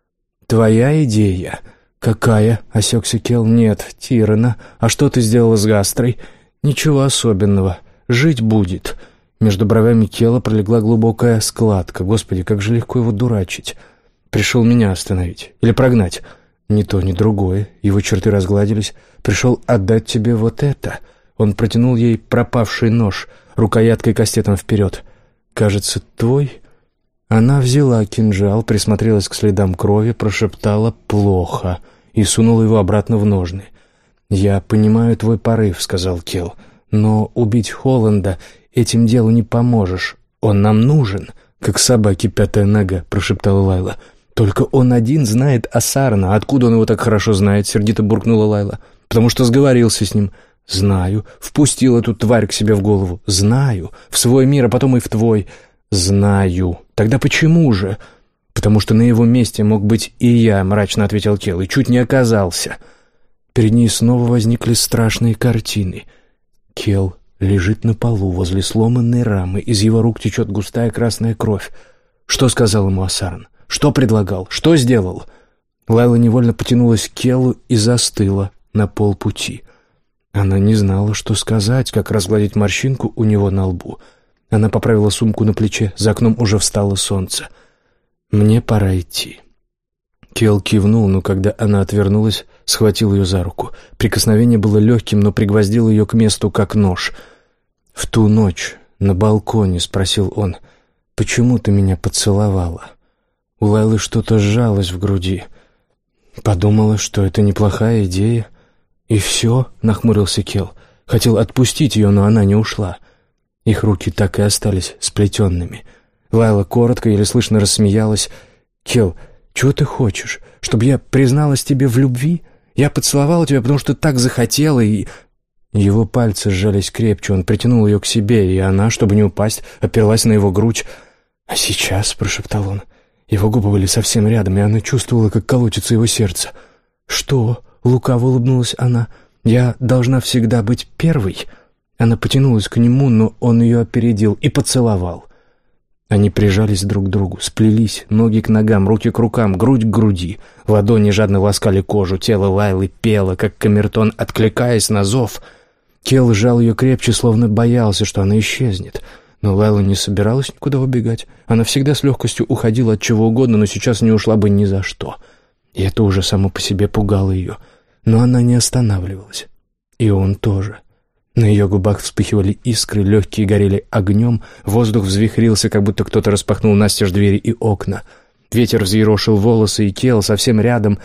«Твоя идея?» «Какая?» — осекся Келл. «Нет, Тирана. А что ты сделала с Гастрой?» «Ничего особенного. Жить будет». Между бровями Келла пролегла глубокая складка. Господи, как же легко его дурачить. «Пришел меня остановить. Или прогнать?» «Ни то, ни другое». Его черты разгладились. «Пришел отдать тебе вот это». Он протянул ей пропавший нож, рукояткой кастетом вперед. «Кажется, твой?» Она взяла кинжал, присмотрелась к следам крови, прошептала «плохо» и сунула его обратно в ножны. «Я понимаю твой порыв», — сказал Келл, — «но убить Холланда этим делу не поможешь. Он нам нужен». «Как собаке пятая нога», — прошептала Лайла. «Только он один знает Асарана. Откуда он его так хорошо знает?» — сердито буркнула Лайла. «Потому что сговорился с ним». «Знаю. Впустил эту тварь к себе в голову». «Знаю. В свой мир, а потом и в твой». «Знаю. Тогда почему же?» «Потому что на его месте мог быть и я», — мрачно ответил Кел, — «и чуть не оказался». Перед ней снова возникли страшные картины. Кел лежит на полу возле сломанной рамы, из его рук течет густая красная кровь. Что сказал ему Асаран? Что предлагал? Что сделал? Лайла невольно потянулась к Келу и застыла на полпути. Она не знала, что сказать, как разгладить морщинку у него на лбу. Она поправила сумку на плече, за окном уже встало солнце. «Мне пора идти». Кел кивнул, но когда она отвернулась, схватил ее за руку. Прикосновение было легким, но пригвоздило ее к месту, как нож. «В ту ночь на балконе», — спросил он, — «почему ты меня поцеловала?» У Лайлы что-то сжалось в груди. Подумала, что это неплохая идея. «И все?» — нахмурился Кел. Хотел отпустить ее, но она не ушла. Их руки так и остались сплетенными. Лайла коротко, еле слышно рассмеялась. «Кел, чего ты хочешь? Чтобы я призналась тебе в любви? Я поцеловала тебя, потому что так захотела, и...» Его пальцы сжались крепче, он притянул ее к себе, и она, чтобы не упасть, оперлась на его грудь. «А сейчас?» — прошептал он. Его губы были совсем рядом, и она чувствовала, как колотится его сердце. «Что?» — лукаво улыбнулась она. «Я должна всегда быть первой?» Она потянулась к нему, но он ее опередил и поцеловал. Они прижались друг к другу, сплелись, ноги к ногам, руки к рукам, грудь к груди. Ладони жадно ласкали кожу, тело Лайлы пело, как камертон, откликаясь на зов. Кел сжал ее крепче, словно боялся, что она исчезнет. Но Лайла не собиралась никуда убегать. Она всегда с легкостью уходила от чего угодно, но сейчас не ушла бы ни за что. И это уже само по себе пугало ее. Но она не останавливалась. И он тоже. На ее губах вспыхивали искры, легкие горели огнем, воздух взвихрился, как будто кто-то распахнул настежь двери и окна. Ветер взъерошил волосы, и Кел совсем рядом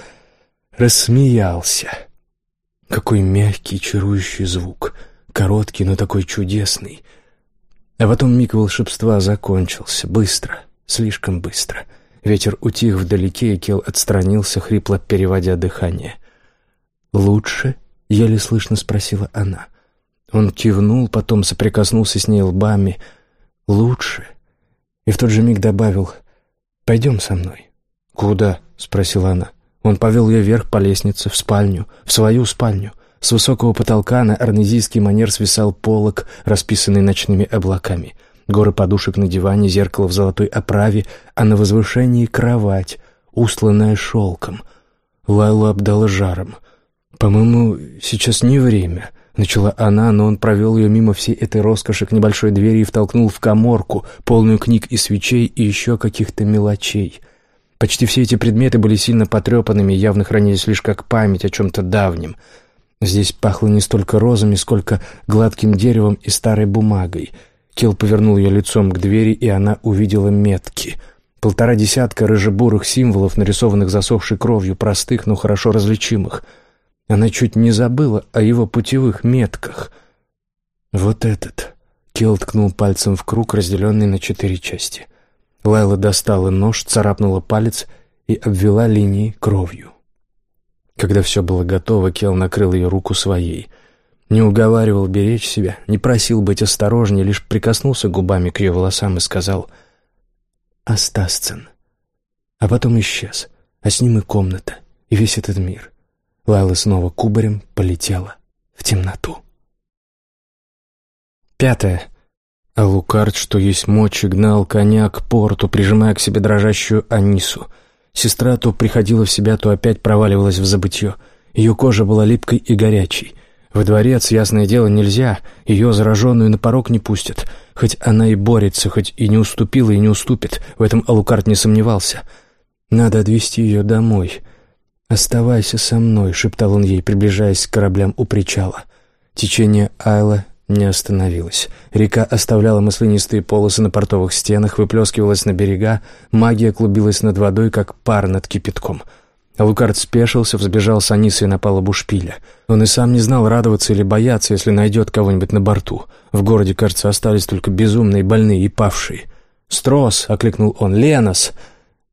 рассмеялся. Какой мягкий, чарующий звук, короткий, но такой чудесный. А потом миг волшебства закончился, быстро, слишком быстро. Ветер утих вдалеке, и Кел отстранился, хрипло переводя дыхание. «Лучше?» — еле слышно спросила она. Он кивнул, потом соприкоснулся с ней лбами. «Лучше?» И в тот же миг добавил: «Пойдем со мной». «Куда?» — спросила она. Он повел ее вверх по лестнице, в спальню, в свою спальню. С высокого потолка на арнезийский манер свисал полог, расписанный ночными облаками. Горы подушек на диване, зеркало в золотой оправе, а на возвышении кровать, устланная шелком. Лайлу обдала жаром. «По-моему, сейчас не время», — начала она, но он провел ее мимо всей этой роскоши к небольшой двери и втолкнул в каморку, полную книг и свечей и еще каких-то мелочей. Почти все эти предметы были сильно потрепанными и явно хранились лишь как память о чем-то давнем. Здесь пахло не столько розами, сколько гладким деревом и старой бумагой. Кел повернул ее лицом к двери, и она увидела метки. Полтора десятка рыжебурых символов, нарисованных засохшей кровью, простых, но хорошо различимых. Она чуть не забыла о его путевых метках. «Вот этот», — Кел ткнул пальцем в круг, разделенный на четыре части. Лайла достала нож, царапнула палец и обвела линии кровью. Когда все было готово, Кел накрыл ее руку своей. Не уговаривал беречь себя, не просил быть осторожнее, лишь прикоснулся губами к ее волосам и сказал «Астасцен». А потом исчез, а с ним и комната, и весь этот мир. Лайла снова кубарем полетела в темноту. Пятое. Алукард, что есть мочи, гнал коня к порту, прижимая к себе дрожащую Анису. Сестра то приходила в себя, то опять проваливалась в забытье. Ее кожа была липкой и горячей. Во дворец, ясное дело, нельзя, ее зараженную на порог не пустят. Хоть она и борется, хоть и не уступила, и не уступит, в этом Алукард не сомневался. Надо отвезти ее домой. «Оставайся со мной», — шептал он ей, приближаясь к кораблям у причала. Течение Айла не остановилось. Река оставляла маслянистые полосы на портовых стенах, выплескивалась на берега, магия клубилась над водой, как пар над кипятком. Алукард спешился, взбежал с Анисой на палубу шпиля. Он и сам не знал, радоваться или бояться, если найдет кого-нибудь на борту. В городе, кажется, остались только безумные, больные и павшие. «Строс!» — окликнул он. «Ленос!»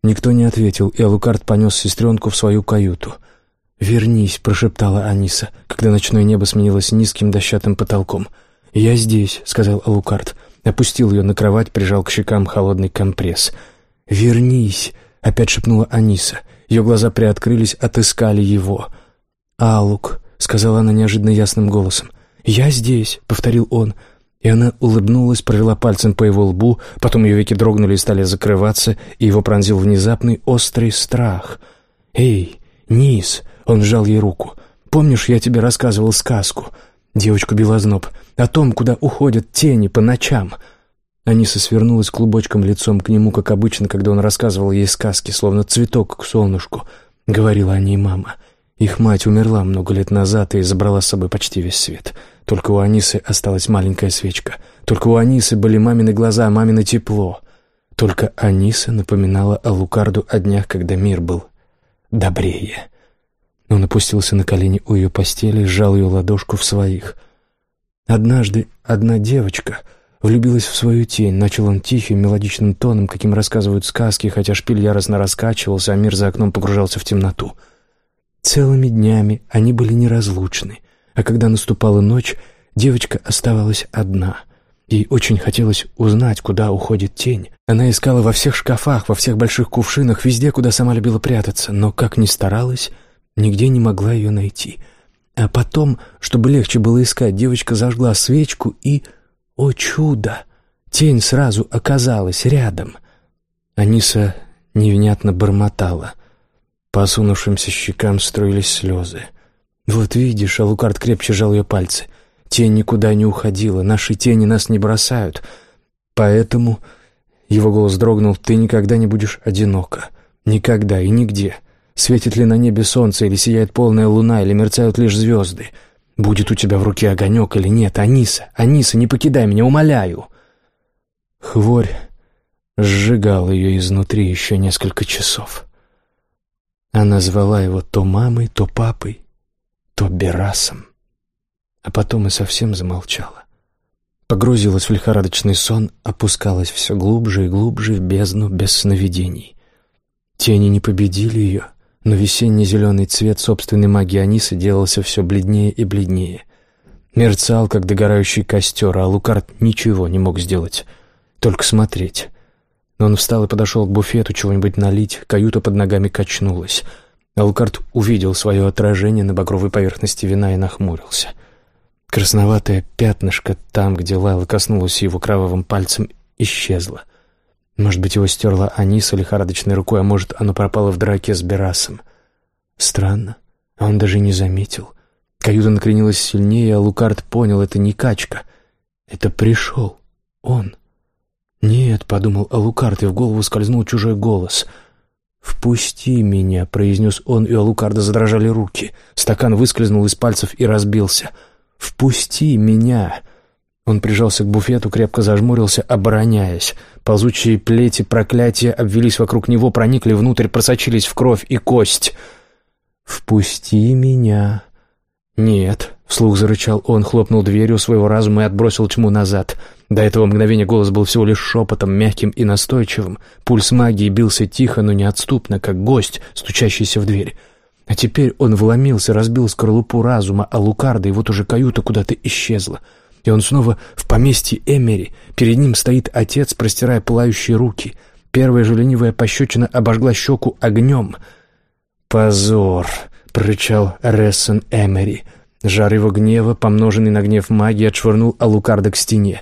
Никто не ответил, и Алукард понес сестренку в свою каюту. «Вернись», — прошептала Аниса, когда ночное небо сменилось низким дощатым потолком. «Я здесь», — сказал Алукард. Опустил ее на кровать, прижал к щекам холодный компресс. «Вернись», — опять шепнула Аниса. Ее глаза приоткрылись, отыскали его. «Алук», — сказала она неожиданно ясным голосом. «Я здесь», — повторил он. И она улыбнулась, провела пальцем по его лбу, потом ее веки дрогнули и стали закрываться, и его пронзил внезапный острый страх. «Эй, Низ!» — он сжал ей руку. «Помнишь, я тебе рассказывал сказку?» Девочку бил озноб. «О том, куда уходят тени по ночам». Аниса свернулась клубочком лицом к нему, как обычно, когда он рассказывал ей сказки, словно цветок к солнышку. Говорила о ней мама. Их мать умерла много лет назад и забрала с собой почти весь свет. Только у Анисы осталась маленькая свечка. Только у Анисы были мамины глаза, мамино тепло. Только Аниса напоминала Алукарду о днях, когда мир был добрее. Он опустился на колени у ее постели и сжал ее ладошку в своих. «Однажды одна девочка влюбилась в свою тень», — начал он тихим, мелодичным тоном, каким рассказывают сказки, хотя шпиль яростно раскачивался, а мир за окном погружался в темноту. Целыми днями они были неразлучны, а когда наступала ночь, девочка оставалась одна. Ей очень хотелось узнать, куда уходит тень. Она искала во всех шкафах, во всех больших кувшинах, везде, куда сама любила прятаться, но, как ни старалась, нигде не могла ее найти. А потом, чтобы легче было искать, девочка зажгла свечку и... О чудо! Тень сразу оказалась рядом. Аниса невнятно бормотала. По осунувшимся щекам струились слезы. «Вот видишь», — Алукард крепче сжал ее пальцы, — «тень никуда не уходила, наши тени нас не бросают. Поэтому...» — его голос дрогнул, — «ты никогда не будешь одинока. Никогда и нигде. Светит ли на небе солнце, или сияет полная луна, или мерцают лишь звезды. Будет у тебя в руке огонек или нет, Аниса, Аниса, не покидай меня, умоляю». Хворь сжигала ее изнутри еще несколько часов. Она звала его то мамой, то папой, то Берасом, а потом и совсем замолчала. Погрузилась в лихорадочный сон, опускалась все глубже и глубже в бездну без сновидений. Тени не победили ее, но весенний зеленый цвет собственной магии Анисы делался все бледнее и бледнее. Мерцал, как догорающий костер, а Алукард ничего не мог сделать, только смотреть. Но он встал и подошел к буфету чего-нибудь налить, каюта под ногами качнулась. Алукард увидел свое отражение на багровой поверхности вина и нахмурился. Красноватое пятнышко там, где Лайла коснулась его кровавым пальцем, исчезло. Может быть, его стерла Аниса лихорадочной рукой, а может, оно пропало в драке с Берасом. Странно, а он даже не заметил. Каюта накренилась сильнее, а Алукард понял, это не качка. Это пришел он. «Нет», — подумал Алукард, и в голову скользнул чужой голос. «Впусти меня», — произнес он, и у Алукарда задрожали руки. Стакан выскользнул из пальцев и разбился. «Впусти меня!» Он прижался к буфету, крепко зажмурился, обороняясь. Ползучие плети проклятия обвелись вокруг него, проникли внутрь, просочились в кровь и кость. «Впусти меня!» «Нет», — вслух зарычал он, хлопнул дверью своего разума и отбросил тьму назад. До этого мгновения голос был всего лишь шепотом, мягким и настойчивым. Пульс магии бился тихо, но неотступно, как гость, стучащийся в дверь. А теперь он вломился, разбил скорлупу разума Алукарда, и вот уже каюта куда-то исчезла. И он снова в поместье Эмери. Перед ним стоит отец, простирая пылающие руки. Первая же ленивая пощечина обожгла щеку огнем. «Позор!» — прорычал Рессен Эмери. Жар его гнева, помноженный на гнев магии, отшвырнул Алукарда к стене.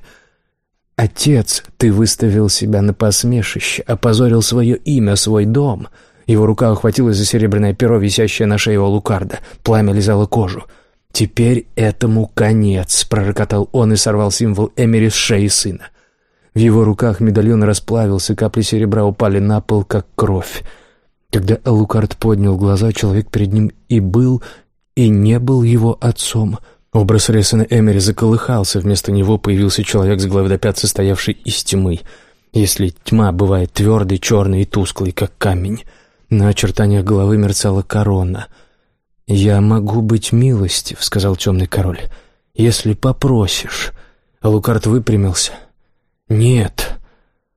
«Отец, ты выставил себя на посмешище, опозорил свое имя, свой дом». Его рука ухватилась за серебряное перо, висящее на шее у Алукарда. Пламя лизало кожу. «Теперь этому конец», — пророкотал он и сорвал символ Эмери с шеи сына. В его руках медальон расплавился, капли серебра упали на пол, как кровь. Когда Алукард поднял глаза, человек перед ним и был, и не был его отцом. Образ Рессена Эмери заколыхался, вместо него появился человек с головы до пят, состоявший из тьмы. Если тьма бывает твердой, черной и тусклой, как камень. На очертаниях головы мерцала корона. «Я могу быть милостив», — сказал темный король, — «если попросишь». Алукард выпрямился. «Нет».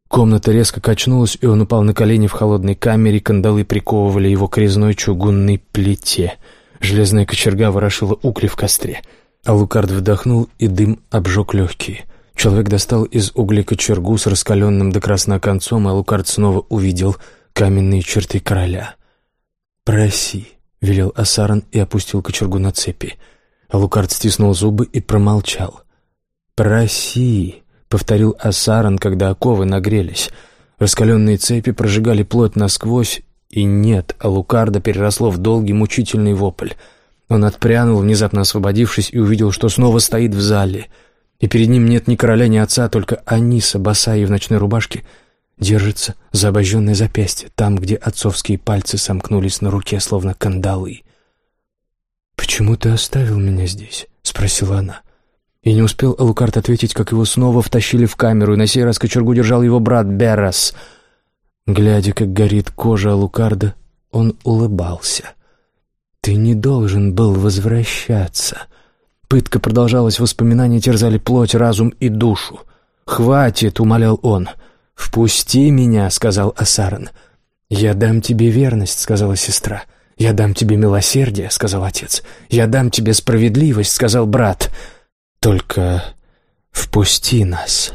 Комната резко качнулась, и он упал на колени в холодной камере, кандалы приковывали его к резной чугунной плите. Железная кочерга ворошила угли в костре. Алукард вдохнул, и дым обжег легкие. Человек достал из углей кочергу с раскаленным до красна концом, и Алукард снова увидел каменные черты короля. «Проси», — велел Асаран и опустил кочергу на цепи. Алукард стиснул зубы и промолчал. «Проси», — повторил Асаран, когда оковы нагрелись. Раскаленные цепи прожигали плоть насквозь, и нет, Алукарда переросло в долгий мучительный вопль. Он отпрянул, внезапно освободившись, и увидел, что снова стоит в зале. И перед ним нет ни короля, ни отца, только Аниса, босая и в ночной рубашке, держится за обожженное запястье, там, где отцовские пальцы сомкнулись на руке, словно кандалы. «Почему ты оставил меня здесь?» — спросила она. И не успел Алукард ответить, как его снова втащили в камеру, и на сей раз кочергу держал его брат Берас. Глядя, как горит кожа Алукарда, он улыбался. «Ты не должен был возвращаться». Пытка продолжалась, воспоминания терзали плоть, разум и душу. «Хватит», — умолял он. «Впусти меня», — сказал Асаран. «Я дам тебе верность», — сказала сестра. «Я дам тебе милосердие», — сказал отец. «Я дам тебе справедливость», — сказал брат. «Только впусти нас».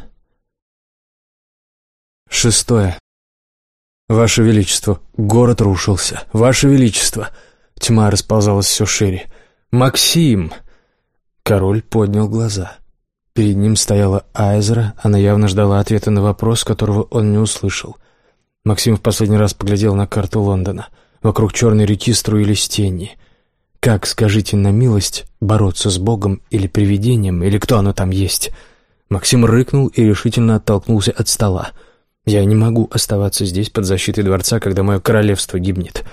Шестое. «Ваше Величество, город рушился. Ваше Величество!» Тьма расползалась все шире. «Максим!» Король поднял глаза. Перед ним стояла Айзра, она явно ждала ответа на вопрос, которого он не услышал. Максим в последний раз поглядел на карту Лондона. Вокруг черной реки струились тени. Как, скажите на милость, бороться с Богом или привидением, или кто оно там есть? Максим рыкнул и решительно оттолкнулся от стола. «Я не могу оставаться здесь под защитой дворца, когда мое королевство гибнет».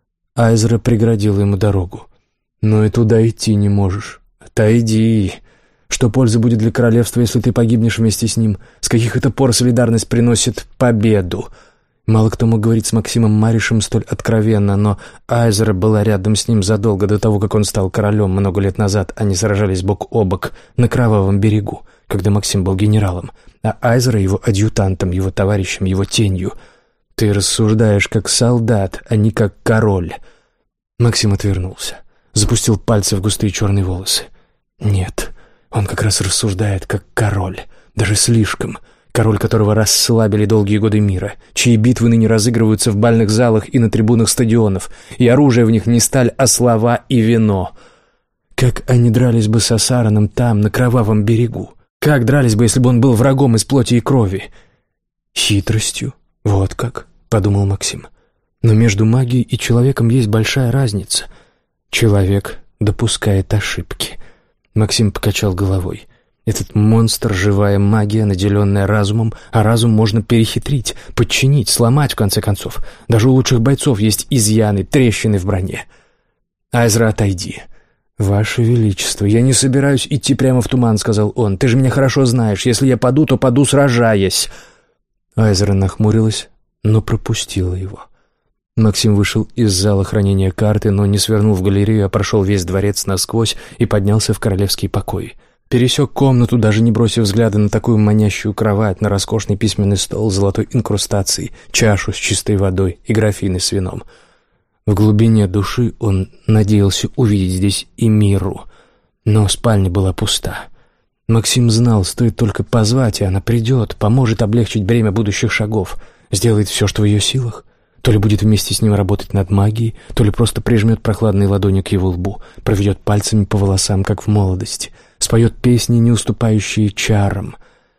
Айзра преградила ему дорогу. «Но и туда идти не можешь. Отойди. Что пользы будет для королевства, если ты погибнешь вместе с ним? С каких это пор солидарность приносит победу?» Мало кто мог говорить с Максимом Маришем столь откровенно, но Айзра была рядом с ним задолго до того, как он стал королем. Много лет назад они сражались бок о бок на Кровавом берегу, когда Максим был генералом, а Айзра его адъютантом, его товарищем, его тенью. «Ты рассуждаешь как солдат, а не как король». Максим отвернулся, запустил пальцы в густые черные волосы. «Нет, он как раз рассуждает как король, даже слишком. Король, которого расслабили долгие годы мира, чьи битвы ныне разыгрываются в бальных залах и на трибунах стадионов, и оружие в них не сталь, а слова и вино. Как они дрались бы с Асараном там, на Кровавом берегу? Как дрались бы, если бы он был врагом из плоти и крови? Хитростью? Вот как, — подумал Максим. Но между магией и человеком есть большая разница. Человек допускает ошибки. Максим покачал головой. Этот монстр — живая магия, наделенная разумом, а разум можно перехитрить, подчинить, сломать, в конце концов. Даже у лучших бойцов есть изъяны, трещины в броне. «Айзра, отойди». «Ваше Величество, я не собираюсь идти прямо в туман», — сказал он. «Ты же меня хорошо знаешь. Если я паду, то паду, сражаясь». Айзра нахмурилась, но пропустила его. Максим вышел из зала хранения карты, но не свернул в галерею, а прошел весь дворец насквозь и поднялся в королевские покои. Пересек комнату, даже не бросив взгляда на такую манящую кровать, на роскошный письменный стол с золотой инкрустацией, чашу с чистой водой и графины с вином. В глубине души он надеялся увидеть здесь и Миру, но спальня была пуста. Максим знал, стоит только позвать, и она придет, поможет облегчить бремя будущих шагов, сделает все, что в ее силах. То ли будет вместе с ним работать над магией, то ли просто прижмет прохладные ладони к его лбу, проведет пальцами по волосам, как в молодости, споет песни, не уступающие чарам.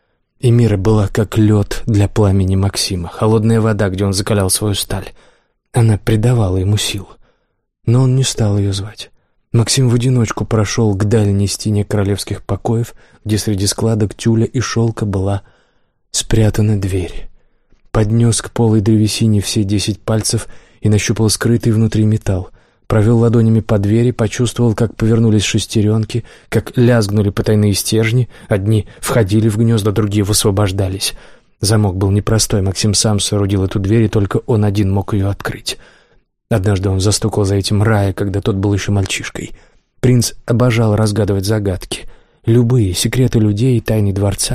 И Мира была как лед для пламени Максима, холодная вода, где он закалял свою сталь. Она придавала ему сил. Но он не стал ее звать. Максим в одиночку прошел к дальней стене королевских покоев, где среди складок тюля и шелка была спрятана дверь. Поднес к полой древесине все десять пальцев и нащупал скрытый внутри металл. Провел ладонями по двери, почувствовал, как повернулись шестеренки, как лязгнули потайные стержни. Одни входили в гнезда, другие высвобождались. Замок был непростой, Максим сам соорудил эту дверь, и только он один мог ее открыть. Однажды он застукал за этим Рая, когда тот был еще мальчишкой. Принц обожал разгадывать загадки. Любые секреты людей и тайны дворца.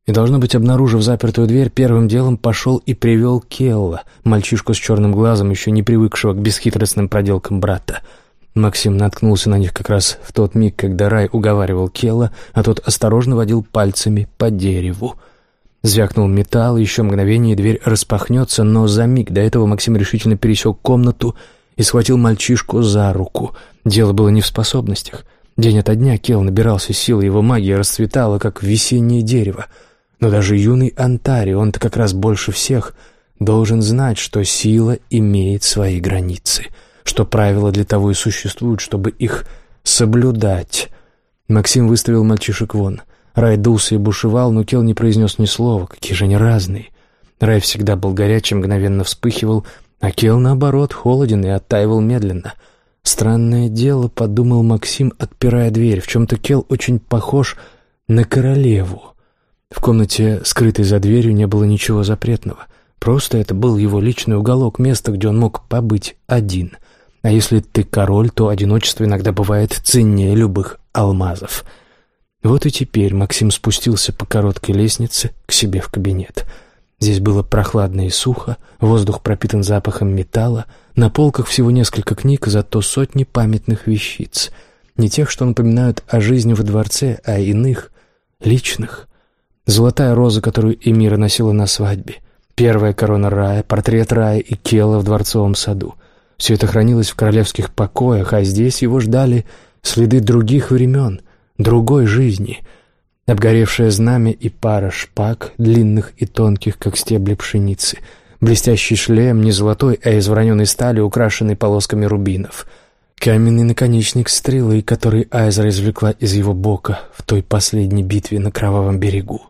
И, должно быть, обнаружив запертую дверь, первым делом пошел и привел Келла, мальчишку с черным глазом, еще не привыкшего к бесхитростным проделкам брата. Максим наткнулся на них как раз в тот миг, когда Рай уговаривал Келла, а тот осторожно водил пальцами по дереву. Звякнул металл, еще мгновение, и дверь распахнется, но за миг до этого Максим решительно пересек комнату и схватил мальчишку за руку. Дело было не в способностях. День ото дня Келл набирался силы, его магия расцветала, как весеннее дерево. Но даже юный Антари, он-то как раз больше всех, должен знать, что сила имеет свои границы, что правила для того и существуют, чтобы их соблюдать. Максим выставил мальчишек вон. Рай дулся и бушевал, но Келл не произнес ни слова. Какие же они разные. Рай всегда был горячим, мгновенно вспыхивал, а Келл, наоборот, холоден и оттаивал медленно. Странное дело, подумал Максим, отпирая дверь. В чем-то Келл очень похож на королеву. В комнате, скрытой за дверью, не было ничего запретного. Просто это был его личный уголок, место, где он мог побыть один. А если ты король, то одиночество иногда бывает ценнее любых алмазов. Вот и теперь Максим спустился по короткой лестнице к себе в кабинет. Здесь было прохладно и сухо, воздух пропитан запахом металла, на полках всего несколько книг, зато сотни памятных вещиц. Не тех, что напоминают о жизни во дворце, а иных, личных. Золотая роза, которую Эмира носила на свадьбе, первая корона Рая, портрет Рая и Келла в дворцовом саду. Все это хранилось в королевских покоях, а здесь его ждали следы других времен, другой жизни. Обгоревшее знамя и пара шпаг, длинных и тонких, как стебли пшеницы. Блестящий шлем, не золотой, а из вороненой стали, украшенный полосками рубинов. Каменный наконечник стрелы, который Айзра извлекла из его бока в той последней битве на Кровавом берегу.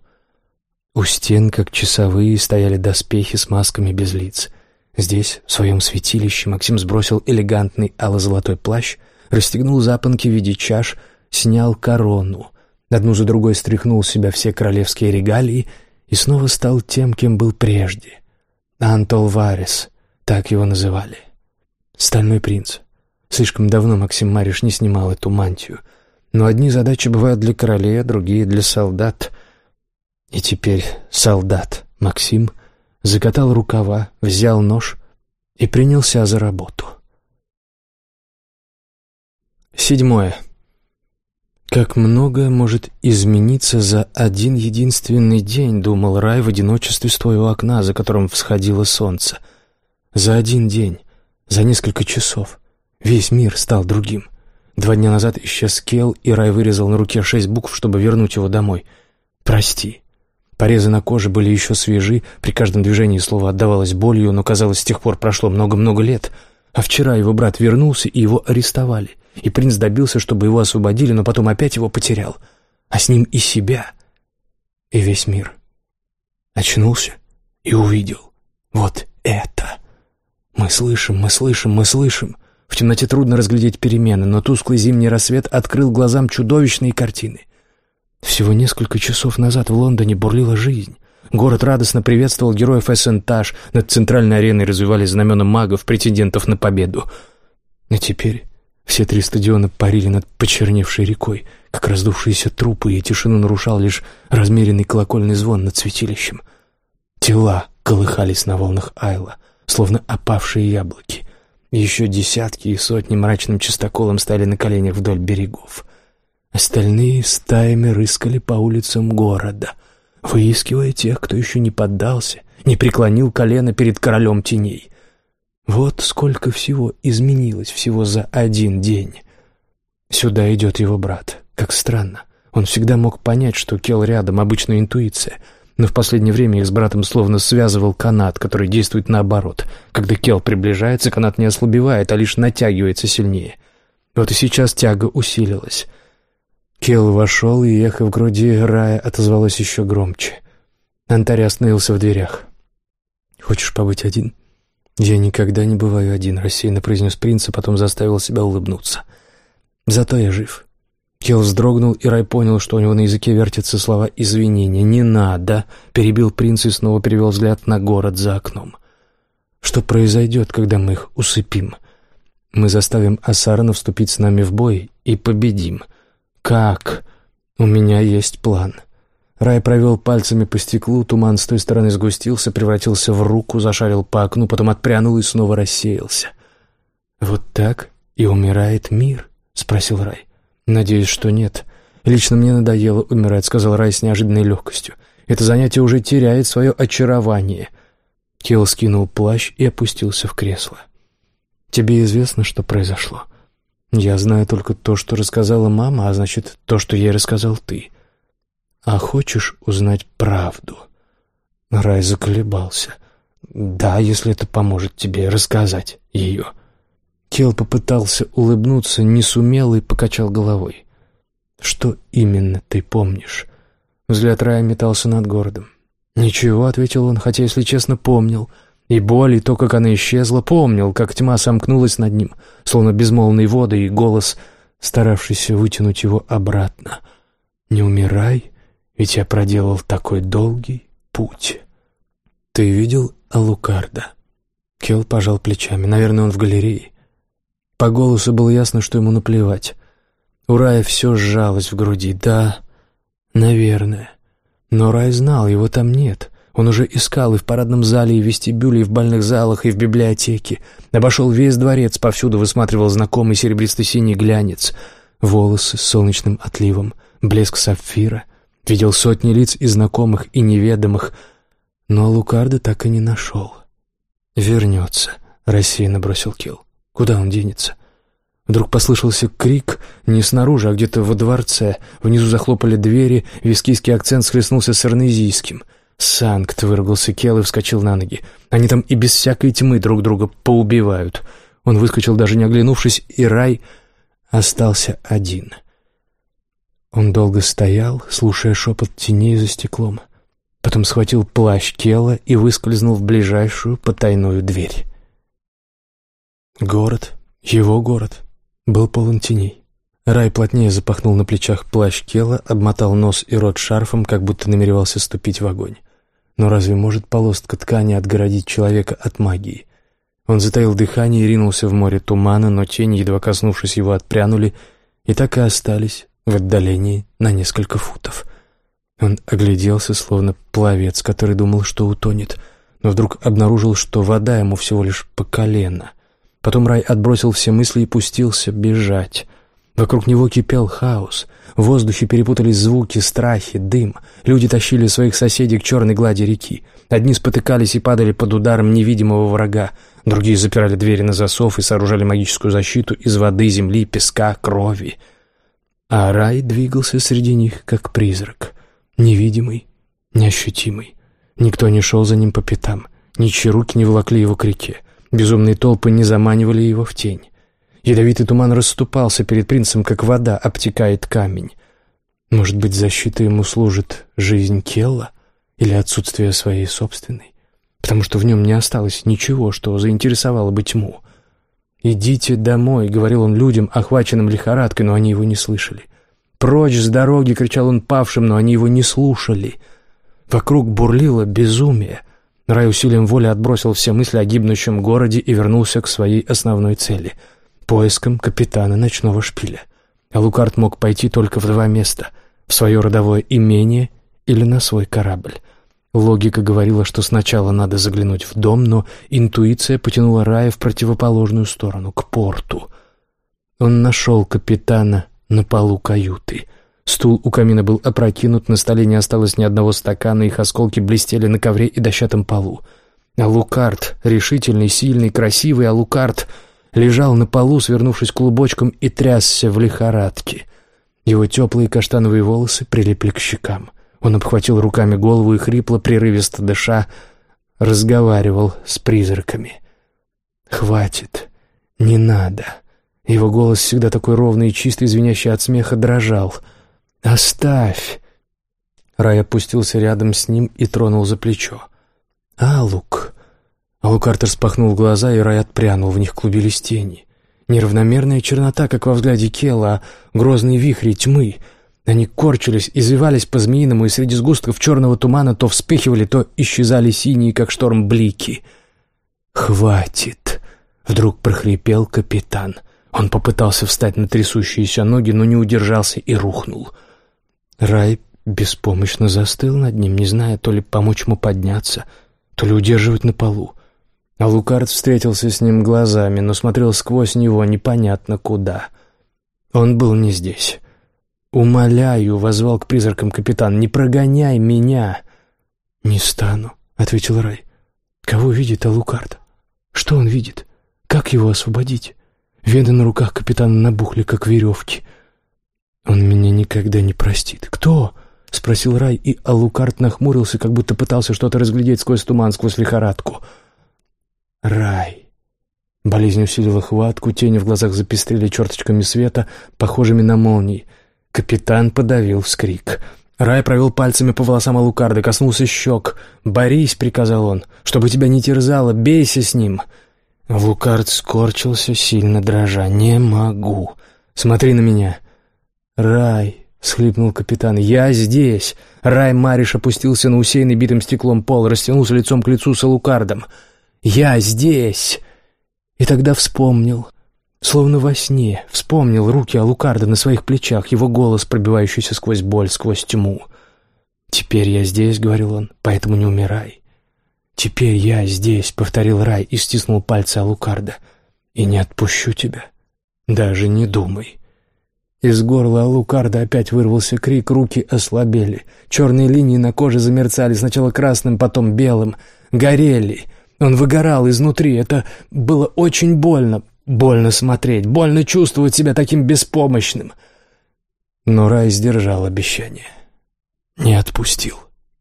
У стен, как часовые, стояли доспехи с масками без лиц. Здесь, в своем святилище, Максим сбросил элегантный ало-золотой плащ, расстегнул запонки в виде чаш, снял корону, одну за другой стряхнул с себя все королевские регалии и снова стал тем, кем был прежде. Антол Варис, так его называли. Стальной принц. Слишком давно Максим Мариш не снимал эту мантию. Но одни задачи бывают для королей, а другие для солдат. И теперь солдат Максим закатал рукава, взял нож и принялся за работу. Седьмое. Как многое может измениться за один единственный день, думал Рай в одиночестве стоя у окна, за которым всходило солнце. За один день, за несколько часов весь мир стал другим. Два дня назад исчез Келл, и Рай вырезал на руке шесть букв, чтобы вернуть его домой. «Прости». Порезы на коже были еще свежи, при каждом движении слово отдавалось болью, но, казалось, с тех пор прошло много-много лет. А вчера его брат вернулся, и его арестовали. И принц добился, чтобы его освободили, но потом опять его потерял. А с ним и себя, и весь мир. Очнулся и увидел. Вот это. Мы слышим, мы слышим, мы слышим. В темноте трудно разглядеть перемены, но тусклый зимний рассвет открыл глазам чудовищные картины. Всего несколько часов назад в Лондоне бурлила жизнь. Город радостно приветствовал героев Эссентаж, над центральной ареной развивались знамена магов, претендентов на победу. А теперь все три стадиона парили над почерневшей рекой, как раздувшиеся трупы, и тишину нарушал лишь размеренный колокольный звон над святилищем. Тела колыхались на волнах Айла, словно опавшие яблоки. Еще десятки и сотни мрачным чистоколом стали на коленях вдоль берегов. Остальные стаями рыскали по улицам города, выискивая тех, кто еще не поддался, не преклонил колено перед королем теней. Вот сколько всего изменилось всего за один день. Сюда идет его брат. Как странно. Он всегда мог понять, что Келл рядом, обычная интуиция. Но в последнее время их с братом словно связывал канат, который действует наоборот. Когда Келл приближается, канат не ослабевает, а лишь натягивается сильнее. Вот и сейчас тяга усилилась. Келл вошел, и эхо в груди Рая отозвалось еще громче. Антари остановился в дверях. «Хочешь побыть один?» «Я никогда не бываю один», — рассеянно произнес принц, а потом заставил себя улыбнуться. «Зато я жив». Келл вздрогнул, и Рай понял, что у него на языке вертятся слова извинения. «Не надо», — перебил принц и снова перевел взгляд на город за окном. «Что произойдет, когда мы их усыпим? Мы заставим Асарана вступить с нами в бой и победим. Как? У меня есть план». Рай провел пальцами по стеклу, туман с той стороны сгустился, превратился в руку, зашарил по окну, потом отпрянул и снова рассеялся. «Вот так и умирает мир?» — спросил Рай. «Надеюсь, что нет. Лично мне надоело умирать», — сказал Рай с неожиданной легкостью. «Это занятие уже теряет свое очарование». Келл скинул плащ и опустился в кресло. «Тебе известно, что произошло?» «Я знаю только то, что рассказала мама, а значит, то, что ей рассказал ты. А хочешь узнать правду?» Рай заколебался. «Да, если это поможет тебе рассказать ее». Келл попытался улыбнуться, не сумел и покачал головой. «Что именно ты помнишь?» Взгляд Рая метался над городом. «Ничего», — ответил он, хотя, если честно, помнил. И боль, и то, как она исчезла, помнил, как тьма сомкнулась над ним, словно безмолвные воды, и голос, старавшийся вытянуть его обратно. «Не умирай, ведь я проделал такой долгий путь». «Ты видел Алукарда?» Келл пожал плечами. «Наверное, он в галерее». По голосу было ясно, что ему наплевать. У Рая все сжалось в груди. «Да, наверное». Но Рай знал, его там нет. Он уже искал и в парадном зале, и в вестибюле, и в бальных залах, и в библиотеке. Обошел весь дворец, повсюду высматривал знакомый серебристо-синий глянец, волосы с солнечным отливом, блеск сапфира. Видел сотни лиц и знакомых, и неведомых, но Алукарда так и не нашел. «Вернется», — рассеянно бросил Келл. «Куда он денется?» Вдруг послышался крик не снаружи, а где-то во дворце. Внизу захлопали двери, вискийский акцент схлестнулся с арнезийским. «Санкт!» — выругался Келл и вскочил на ноги. «Они там и без всякой тьмы друг друга поубивают». Он выскочил, даже не оглянувшись, и Рай остался один. Он долго стоял, слушая шепот теней за стеклом. Потом схватил плащ Келла и выскользнул в ближайшую потайную дверь. Город, его город, был полон теней. Рай плотнее запахнул на плечах плащ Келла, обмотал нос и рот шарфом, как будто намеревался ступить в огонь. Но разве может полостка ткани отгородить человека от магии? Он затаил дыхание и ринулся в море тумана, но тени, едва коснувшись его, отпрянули и так и остались в отдалении на несколько футов. Он огляделся, словно пловец, который думал, что утонет, но вдруг обнаружил, что вода ему всего лишь по колено. Потом Рай отбросил все мысли и пустился бежать. Вокруг него кипел хаос. В воздухе перепутались звуки, страхи, дым. Люди тащили своих соседей к черной глади реки. Одни спотыкались и падали под ударом невидимого врага. Другие запирали двери на засов и сооружали магическую защиту из воды, земли, песка, крови. А Рай двигался среди них, как призрак. Невидимый, неощутимый. Никто не шел за ним по пятам. Ничьи руки не волокли его к реке. Безумные толпы не заманивали его в тень. Ядовитый туман расступался перед принцем, как вода обтекает камень. Может быть, защитой ему служит жизнь Келла или отсутствие своей собственной? Потому что в нем не осталось ничего, что заинтересовало бы тьму. «Идите домой», — говорил он людям, охваченным лихорадкой, но они его не слышали. «Прочь с дороги», — кричал он павшим, но они его не слушали. Вокруг бурлило безумие. Рай усилием воли отбросил все мысли о гибнущем городе и вернулся к своей основной цели — поискам капитана ночного шпиля. Алукард мог пойти только в два места — в свое родовое имение или на свой корабль. Логика говорила, что сначала надо заглянуть в дом, но интуиция потянула Рая в противоположную сторону, к порту. Он нашел капитана на полу каюты. Стул у камина был опрокинут, на столе не осталось ни одного стакана, их осколки блестели на ковре и дощатом полу. Алукард, решительный, сильный, красивый Алукард, лежал на полу, свернувшись клубочком, и трясся в лихорадке. Его теплые каштановые волосы прилипли к щекам. Он обхватил руками голову и, хрипло, прерывисто дыша, разговаривал с призраками. «Хватит, не надо». Его голос, всегда такой ровный и чистый, звенящий от смеха, дрожал. «Оставь!» Рай опустился рядом с ним и тронул за плечо. «Алук!» Алукард распахнул глаза, и Рай отпрянул, в них клубились тени. Неравномерная чернота, как во взгляде Келла, а грозные вихри тьмы. Они корчились, извивались по-змеиному, и среди сгустков черного тумана то вспыхивали, то исчезали синие, как шторм, блики. «Хватит!» — вдруг прохрипел капитан. Он попытался встать на трясущиеся ноги, но не удержался и рухнул. Рай беспомощно застыл над ним, не зная то ли помочь ему подняться, то ли удерживать на полу. Алукард встретился с ним глазами, но смотрел сквозь него непонятно куда. Он был не здесь. «Умоляю», — воззвал к призракам капитан, — «не прогоняй меня». «Не стану», — ответил Рай. «Кого видит Алукард? Что он видит? Как его освободить? Вены на руках капитана набухли, как веревки. Он меня никогда не простит». «Кто?» — спросил Рай, и Алукард нахмурился, как будто пытался что-то разглядеть сквозь туман, сквозь лихорадку. «Рай». Болезнь усилила хватку, тени в глазах запестрели черточками света, похожими на молнии. Капитан подавил вскрик. Рай провел пальцами по волосам Алукарда, коснулся щек. «Борись», — приказал он, — «чтобы тебя не терзало, бейся с ним». Алукард скорчился, сильно дрожа. «Не могу. Смотри на меня». «Рай», — схлипнул капитан, — «я здесь». Рай Мариш опустился на усеянный битым стеклом пол, растянулся лицом к лицу с Алукардом. «Я здесь!» И тогда вспомнил, словно во сне, вспомнил руки Алукарда на своих плечах, его голос, пробивающийся сквозь боль, сквозь тьму. «Теперь я здесь», — говорил он, — «поэтому не умирай». «Теперь я здесь», — повторил Рай и стиснул пальцы Алукарда. «И не отпущу тебя. Даже не думай». Из горла Алукарда опять вырвался крик, руки ослабели. Черные линии на коже замерцали, сначала красным, потом белым. Горели. Он выгорал изнутри. Это было очень больно. Больно смотреть, больно чувствовать себя таким беспомощным. Но Рай сдержал обещание. Не отпустил.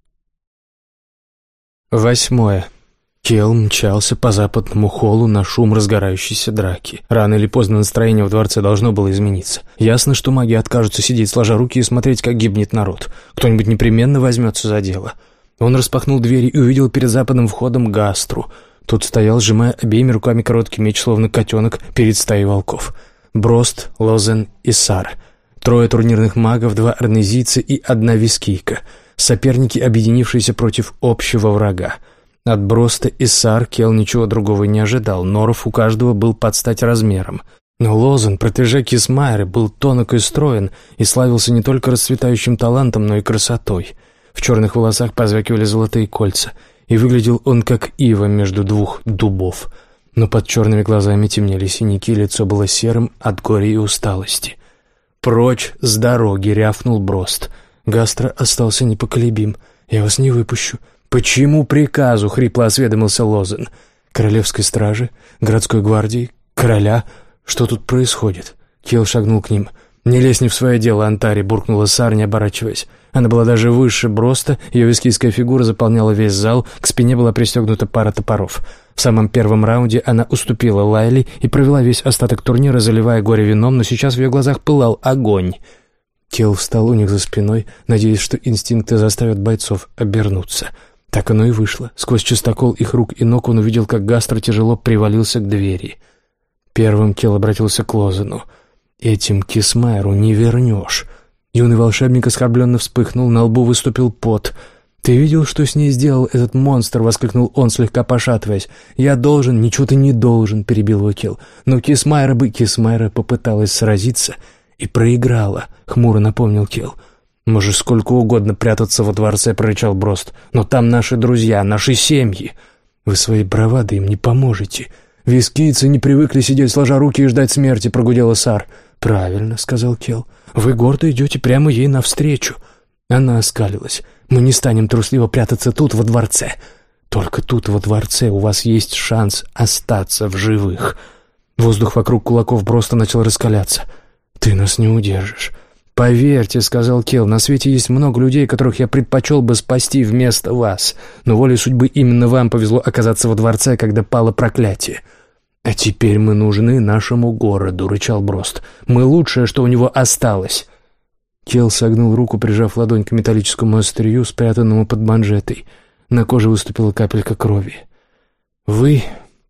Восьмое. Кел мчался по западному холлу на шум разгорающейся драки. Рано или поздно настроение в дворце должно было измениться. Ясно, что маги откажутся сидеть сложа руки и смотреть, как гибнет народ. Кто-нибудь непременно возьмется за дело. Он распахнул двери и увидел перед западным входом Гастру. Тот стоял, сжимая обеими руками короткий меч, словно котенок перед стаей волков. Брост, Лозен и Сар. Трое турнирных магов, два арнезийца и одна вискийка. Соперники, объединившиеся против общего врага. От Броста и Сар Кел ничего другого не ожидал. Норов у каждого был под стать размером. Но Лозен, протеже Кисмайера, был тонок и строен и славился не только расцветающим талантом, но и красотой. В черных волосах позвякивали золотые кольца, и выглядел он как ива между двух дубов. Но под черными глазами темнели синяки, лицо было серым от горя и усталости. «Прочь с дороги!» — рявкнул Брост. Гастро остался непоколебим. «Я вас не выпущу». «Почему приказу?» — хрипло осведомился Лозен. «Королевской стражи? Городской гвардии? Короля? Что тут происходит?» Кел шагнул к ним. «Не лезь не в свое дело, Антари!» — буркнула Сар, не оборачиваясь. Она была даже выше Броста, ее вискийская фигура заполняла весь зал, к спине была пристегнута пара топоров. В самом первом раунде она уступила Лайли и провела весь остаток турнира, заливая горе вином, но сейчас в ее глазах пылал огонь. Кел встал у них за спиной, надеясь, что инстинкты заставят бойцов обернуться. Так оно и вышло. Сквозь чистокол их рук и ног он увидел, как Гастро тяжело привалился к двери. Первым Кел обратился к Лозену. «Этим Кисмайеру не вернешь». Юный волшебник оскорбленно вспыхнул, на лбу выступил пот. «Ты видел, что с ней сделал этот монстр?» — воскликнул он, слегка пошатываясь. «Я должен...» «Ничего ты не должен», — перебил его Кел. «Но Кисмайера бы...» Кисмайера попыталась сразиться и проиграла, — хмуро напомнил Кел. «Можешь сколько угодно прятаться во дворце», — прорычал Брост. «Но там наши друзья, наши семьи. Вы своей бравадой им не поможете. Вискийцы не привыкли сидеть сложа руки и ждать смерти», — прогудела Сар. «Правильно», — сказал Кел. «Вы гордо идете прямо ей навстречу». Она оскалилась. «Мы не станем трусливо прятаться тут, во дворце. Только тут, во дворце, у вас есть шанс остаться в живых». Воздух вокруг кулаков Броста начал раскаляться. «Ты нас не удержишь». «Поверьте», — сказал Кел, — «на свете есть много людей, которых я предпочел бы спасти вместо вас. Но волей судьбы именно вам повезло оказаться во дворце, когда пало проклятие». «А теперь мы нужны нашему городу», — рычал Брост. «Мы лучшее, что у него осталось». Кел согнул руку, прижав ладонь к металлическому острию, спрятанному под манжетой. На коже выступила капелька крови. «Вы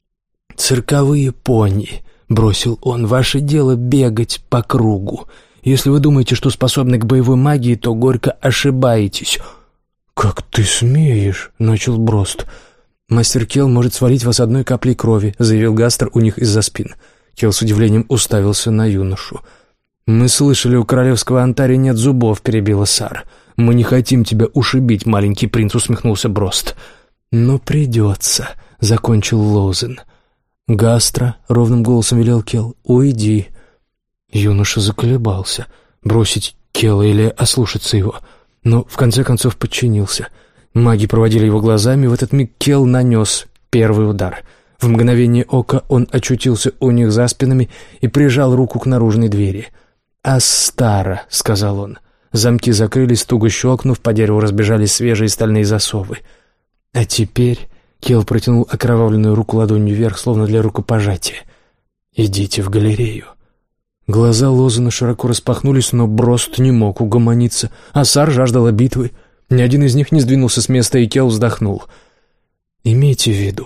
цирковые пони», — бросил он. «Ваше дело бегать по кругу. Если вы думаете, что способны к боевой магии, то горько ошибаетесь». «Как ты смеешь?» — начал Брост. «Мастер Кел может свалить вас одной каплей крови», — заявил Гастер у них из-за спин. Кел с удивлением уставился на юношу. «Мы слышали, у королевского Антари нет зубов», — перебила Сар. «Мы не хотим тебя ушибить, маленький принц», — усмехнулся Брост. «Но придется», — закончил Лозен. «Гастро», — ровным голосом велел Кел, — «уйди». Юноша заколебался, бросить Кела или ослушаться его, но в конце концов подчинился. Маги проводили его глазами, и в этот миг Кел нанес первый удар. В мгновение ока он очутился у них за спинами и прижал руку к наружной двери. «Астара», — сказал он. Замки закрылись, туго щелкнув, по дереву разбежались свежие стальные засовы. «А теперь...» — Кел протянул окровавленную руку ладонью вверх, словно для рукопожатия. «Идите в галерею». Глаза Лозена широко распахнулись, но Брост не мог угомониться. Асар жаждала битвы. Ни один из них не сдвинулся с места, и Кел вздохнул. «Имейте в виду,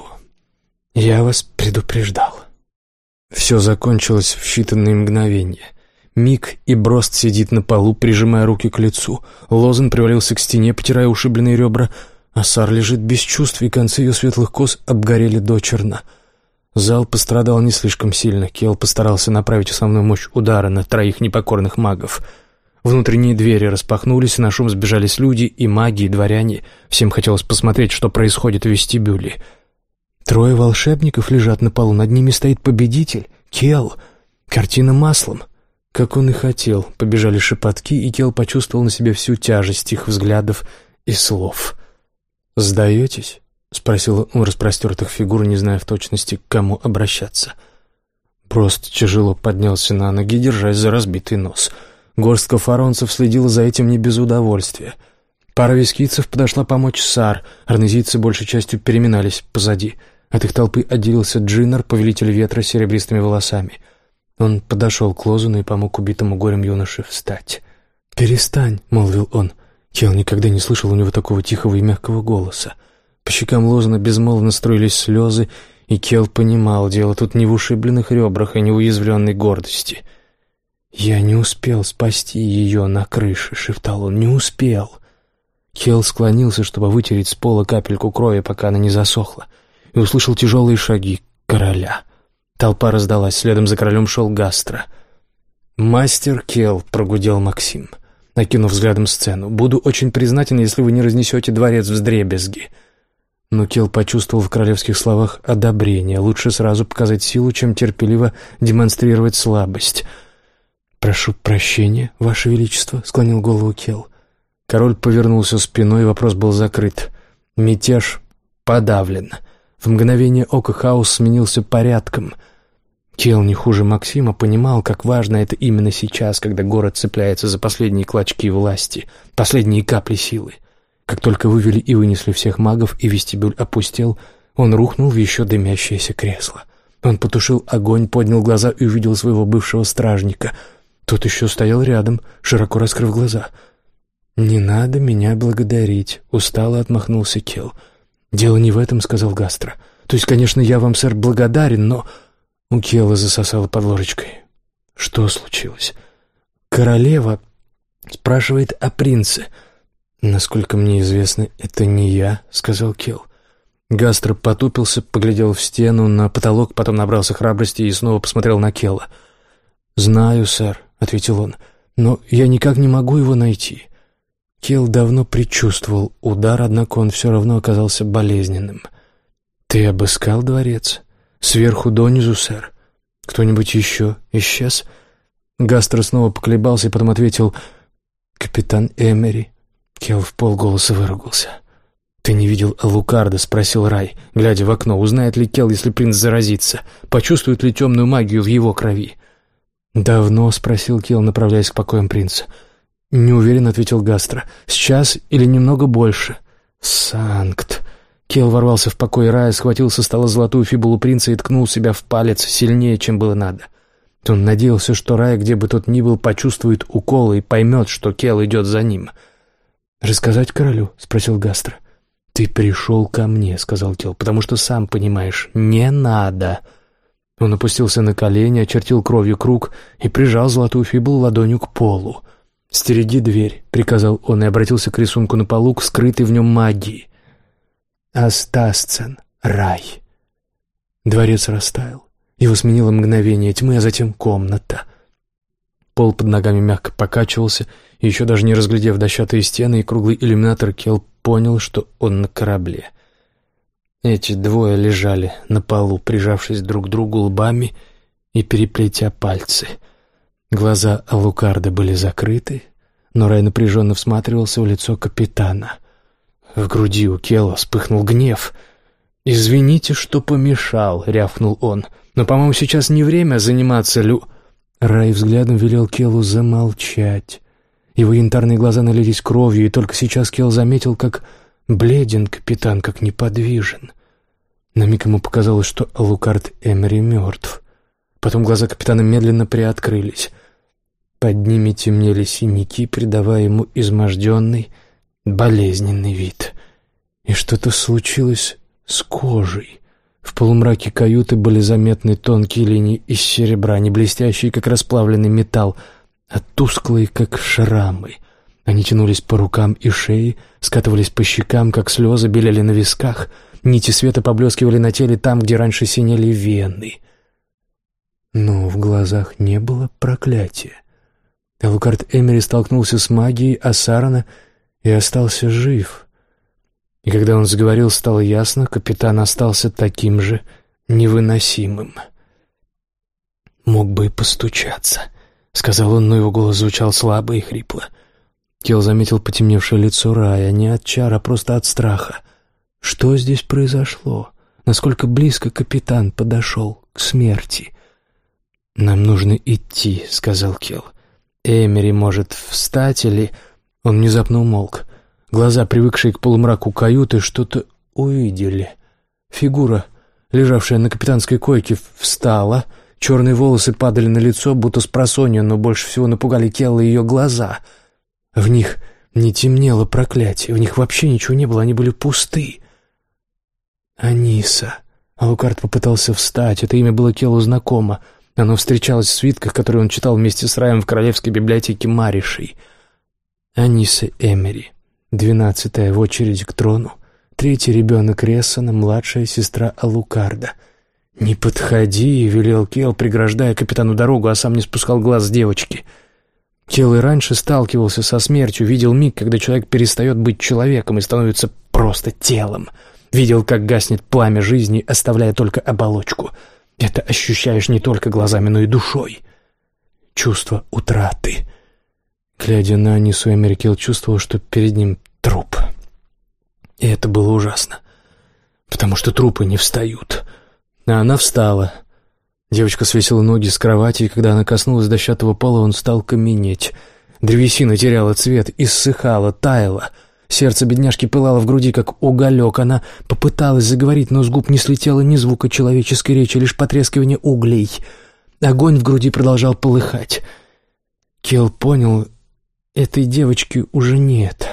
я вас предупреждал». Все закончилось в считанные мгновения. Миг, и Брост сидит на полу, прижимая руки к лицу. Лозен привалился к стене, потирая ушибленные ребра. Асар лежит без чувств, и концы ее светлых кос обгорели дочерно. Зал пострадал не слишком сильно. Кел постарался направить основную мощь удара на троих непокорных магов. Внутренние двери распахнулись, и на шум сбежались люди, и маги, и дворяне. Всем хотелось посмотреть, что происходит в вестибюле. Трое волшебников лежат на полу, над ними стоит победитель, Кел. Картина маслом. Как он и хотел. Побежали шепотки, и Кел почувствовал на себе всю тяжесть их взглядов и слов. «Сдаетесь?» — спросил он у распростертых фигур, не зная в точности, к кому обращаться. Просто тяжело поднялся на ноги, держась за разбитый нос. Горстка фаронцев следила за этим не без удовольствия. Пара вискийцев подошла помочь Сар, арнезийцы большей частью переминались позади. От их толпы отделился Джиннер, повелитель ветра с серебристыми волосами. Он подошел к Лозену и помог убитому горем юноше встать. «Перестань», — молвил он. Кел никогда не слышал у него такого тихого и мягкого голоса. По щекам Лозена безмолвно струились слезы, и Кел понимал, дело тут не в ушибленных ребрах и не в уязвленной гордости. «Я не успел спасти ее на крыше», — шептал он, — «не успел». Кел склонился, чтобы вытереть с пола капельку крови, пока она не засохла, и услышал тяжелые шаги короля. Толпа раздалась, следом за королем шел Гастро. «Мастер Кел», — прогудел Максим, накинув взглядом сцену, — «буду очень признателен, если вы не разнесете дворец вдребезги». Но Кел почувствовал в королевских словах одобрение. Лучше сразу показать силу, чем терпеливо демонстрировать слабость. «Прошу прощения, Ваше Величество», — склонил голову Кел. Король повернулся спиной, и вопрос был закрыт. Мятеж подавлен. В мгновение ока хаос сменился порядком. Кел не хуже Максима понимал, как важно это именно сейчас, когда город цепляется за последние клочки власти, последние капли силы. Как только вывели и вынесли всех магов, и вестибюль опустел, он рухнул в еще дымящееся кресло. Он потушил огонь, поднял глаза и увидел своего бывшего стражника. Тот еще стоял рядом, широко раскрыв глаза. «Не надо меня благодарить», — устало отмахнулся Кел. «Дело не в этом», — сказал Гастро. «То есть, конечно, я вам, сэр, благодарен, но...» У Кела засосало под ложечкой. «Что случилось?» «Королева спрашивает о принце». «Насколько мне известно, это не я», — сказал Кел. Гастро потупился, поглядел в стену, на потолок, потом набрался храбрости и снова посмотрел на Кела. «Знаю, сэр», — ответил он, — «но я никак не могу его найти». Кел давно предчувствовал удар, однако он все равно оказался болезненным. «Ты обыскал дворец? Сверху донизу, сэр? Кто-нибудь еще исчез?» Гастро снова поколебался и потом ответил: «Капитан Эмери». Кел вполголоса выругался. «Ты не видел Алукарда?» — спросил Рай, глядя в окно. «Узнает ли Кел, если принц заразится? Почувствует ли темную магию в его крови?» «Давно?» — спросил Кел, направляясь к покоям принца. «Не уверен», — ответил Гастро. «Сейчас или немного больше?» «Санкт!» Кел ворвался в покой Рая, схватил со стола золотую фибулу принца и ткнул себя в палец сильнее, чем было надо. Он надеялся, что Рай, где бы тот ни был, почувствует укол и поймет, что Кел идет за ним. «Рассказать королю?» — спросил Гастро. «Ты пришел ко мне», — сказал Кел, — «потому что сам понимаешь, не надо». Он опустился на колени, очертил кровью круг и прижал золотую фибулу ладонью к полу. «Стереги дверь», — приказал он и обратился к рисунку на полу, к скрытой в нем магии. «Астасцен, рай». Дворец растаял. Его сменило мгновение тьмы, а затем комната. Пол под ногами мягко покачивался, и еще даже не разглядев дощатые стены и круглый иллюминатор, Кел понял, что он на корабле. Эти двое лежали на полу, прижавшись друг к другу лбами и переплетя пальцы. Глаза Алукарда были закрыты, но Рай напряженно всматривался в лицо капитана. В груди у Кела вспыхнул гнев. «Извините, что помешал», — рявкнул он, — «но, по-моему, сейчас не время заниматься лю...» Рай взглядом велел Келу замолчать. Его янтарные глаза налились кровью, и только сейчас Кел заметил, как бледен капитан, как неподвижен. На миг ему показалось, что Алукард Эмери мертв. Потом глаза капитана медленно приоткрылись. Под ними темнели синяки, придавая ему изможденный, болезненный вид. И что-то случилось с кожей. В полумраке каюты были заметны тонкие линии из серебра, не блестящие, как расплавленный металл, а тусклые, как шрамы. Они тянулись по рукам и шее, скатывались по щекам, как слезы, белели на висках. Нити света поблескивали на теле там, где раньше синели вены. Но в глазах не было проклятия. Алукард Эмери столкнулся с магией Асарана и остался жив. И когда он заговорил, стало ясно, капитан остался таким же невыносимым. «Мог бы и постучаться», — сказал он, но его голос звучал слабо и хрипло. Кел заметил потемневшее лицо Рая, не от чар, а просто от страха. Что здесь произошло? Насколько близко капитан подошел к смерти? «Нам нужно идти», — сказал Кел. «Эмери может встать или...» Он внезапно умолк. Глаза, привыкшие к полумраку каюты, что-то увидели. Фигура, лежавшая на капитанской койке, встала. Черные волосы падали на лицо, будто спросонья, но больше всего напугали Келла ее глаза. В них не темнело проклятие, в них вообще ничего не было, они были пусты. «Аниса». Алукард попытался встать, это имя было Келлу знакомо. Оно встречалось в свитках, которые он читал вместе с Раем в королевской библиотеке Маришей. Аниса Эмери, двенадцатая в очереди к трону, третий ребенок Рессона, младшая сестра Алукарда. «Не подходи», — велел Кел, преграждая капитану дорогу, а сам не спускал глаз с девочки. Кел и раньше сталкивался со смертью, видел миг, когда человек перестает быть человеком и становится просто телом. Видел, как гаснет пламя жизни, оставляя только оболочку. Это ощущаешь не только глазами, но и душой. Чувство утраты. Глядя на Анису Эмери, Кел чувствовал, что перед ним труп. И это было ужасно, потому что трупы не встают. А она встала. Девочка свесила ноги с кровати, и когда она коснулась дощатого пола, он стал каменеть. Древесина теряла цвет, иссыхала, таяла. Сердце бедняжки пылало в груди, как уголек. Она попыталась заговорить, но с губ не слетело ни звука человеческой речи, лишь потрескивание углей. Огонь в груди продолжал полыхать. Кел понял, этой девочки уже нет.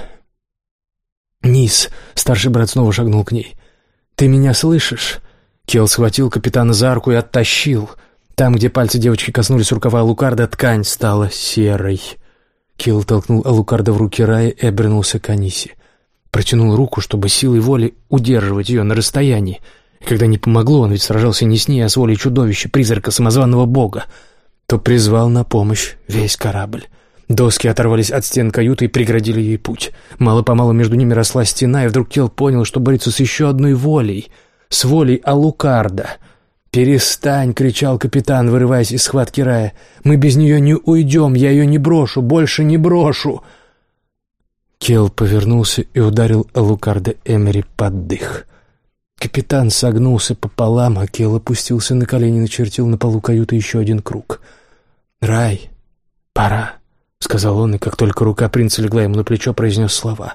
«Низ», — старший брат снова шагнул к ней. «Ты меня слышишь?» Кел схватил капитана за руку и оттащил. Там, где пальцы девочки коснулись рукава Алукарда, ткань стала серой. Кел толкнул Алукарда в руки Рая и обернулся к Анисе. Протянул руку, чтобы силой воли удерживать ее на расстоянии. И когда не помогло, он ведь сражался не с ней, а с волей чудовища, призрака самозваного бога, то призвал на помощь весь корабль. Доски оторвались от стен каюты и преградили ей путь. Мало-помалу между ними росла стена, и вдруг Кел понял, что борется с еще одной волей, с волей Алукарда. «Перестань!» — кричал капитан, вырываясь из схватки Рая. «Мы без нее не уйдем, я ее не брошу, больше не брошу!» Кел повернулся и ударил Алукарда Эмери под дых. Капитан согнулся пополам, а Кел опустился на колени и начертил на полу каюты еще один круг. «Рай, пора!» — сказал он, и как только рука принца легла ему на плечо, произнес слова.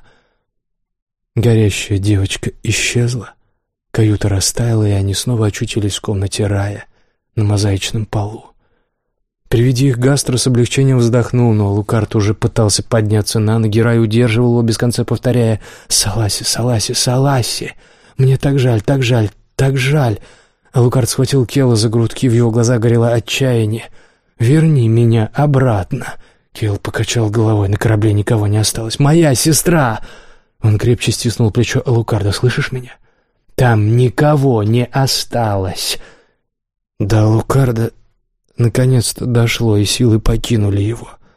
Горящая девочка исчезла. Каюта растаяла, и они снова очутились в комнате Рая на мозаичном полу. При виде их Гастро с облегчением вздохнул, но Алукард уже пытался подняться на ноги. Рай удерживал его, без конца повторяя: «Саласи, Саласи, Саласи! Мне так жаль, так жаль, так жаль!» Алукард схватил Кела за грудки, в его глазах горело отчаяние. «Верни меня обратно!» Кел покачал головой, на корабле никого не осталось. «Моя сестра!» Он крепче стиснул плечо Алукарда. «Слышишь меня? Там никого не осталось!» До Алукарда наконец-то дошло, и силы покинули его.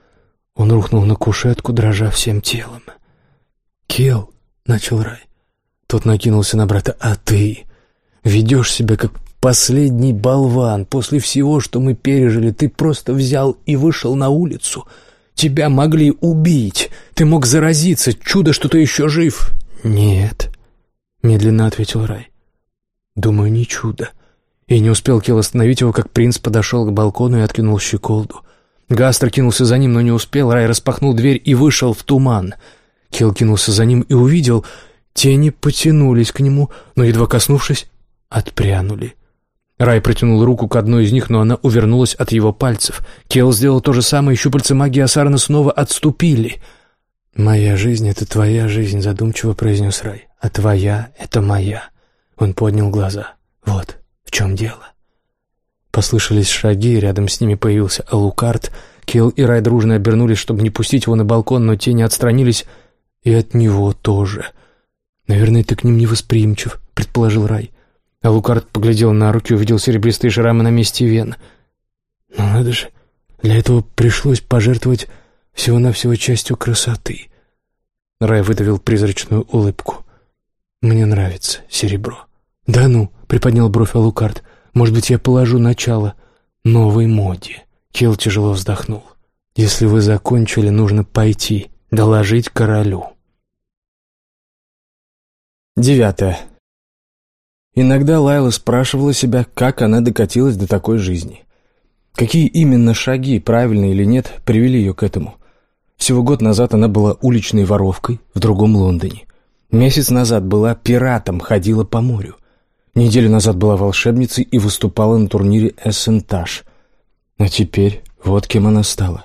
Он рухнул на кушетку, дрожа всем телом. «Кел», — начал Рай. Тот накинулся на брата. «А ты ведешь себя как последний болван. После всего, что мы пережили, ты просто взял и вышел на улицу. Тебя могли убить. Ты мог заразиться. Чудо, что ты еще жив». «Нет», — медленно ответил Рай. «Думаю, не чудо». И не успел Кел остановить его, как принц подошел к балкону и откинул щеколду. Гастер кинулся за ним, но не успел. Рай распахнул дверь и вышел в туман. Кел кинулся за ним и увидел, тени потянулись к нему, но, едва коснувшись, отпрянули. Рай протянул руку к одной из них, но она увернулась от его пальцев. Кел сделал то же самое, и щупальца магии Асарана снова отступили. «Моя жизнь — это твоя жизнь», — задумчиво произнес Рай. «А твоя — это моя». Он поднял глаза. «Вот в чем дело». Послышались шаги, и рядом с ними появился Алукард. Кел и Рай дружно обернулись, чтобы не пустить его на балкон, но тени отстранились, и от него тоже. «Наверное, ты к ним невосприимчив», — предположил Рай. Алукард поглядел на руки, увидел серебристые шрамы на месте вен. «Ну надо же, для этого пришлось пожертвовать всего-навсего частью красоты». Рай выдавил призрачную улыбку. «Мне нравится серебро». «Да ну», — приподнял бровь Алукард, — «может быть, я положу начало новой моде». Кел тяжело вздохнул. «Если вы закончили, нужно пойти, доложить королю». Девятое. Иногда Лайла спрашивала себя, как она докатилась до такой жизни. Какие именно шаги, правильно или нет, привели ее к этому. Всего год назад она была уличной воровкой в другом Лондоне. Месяц назад была пиратом, ходила по морю. Неделю назад была волшебницей и выступала на турнире Эссентаж. А теперь вот кем она стала.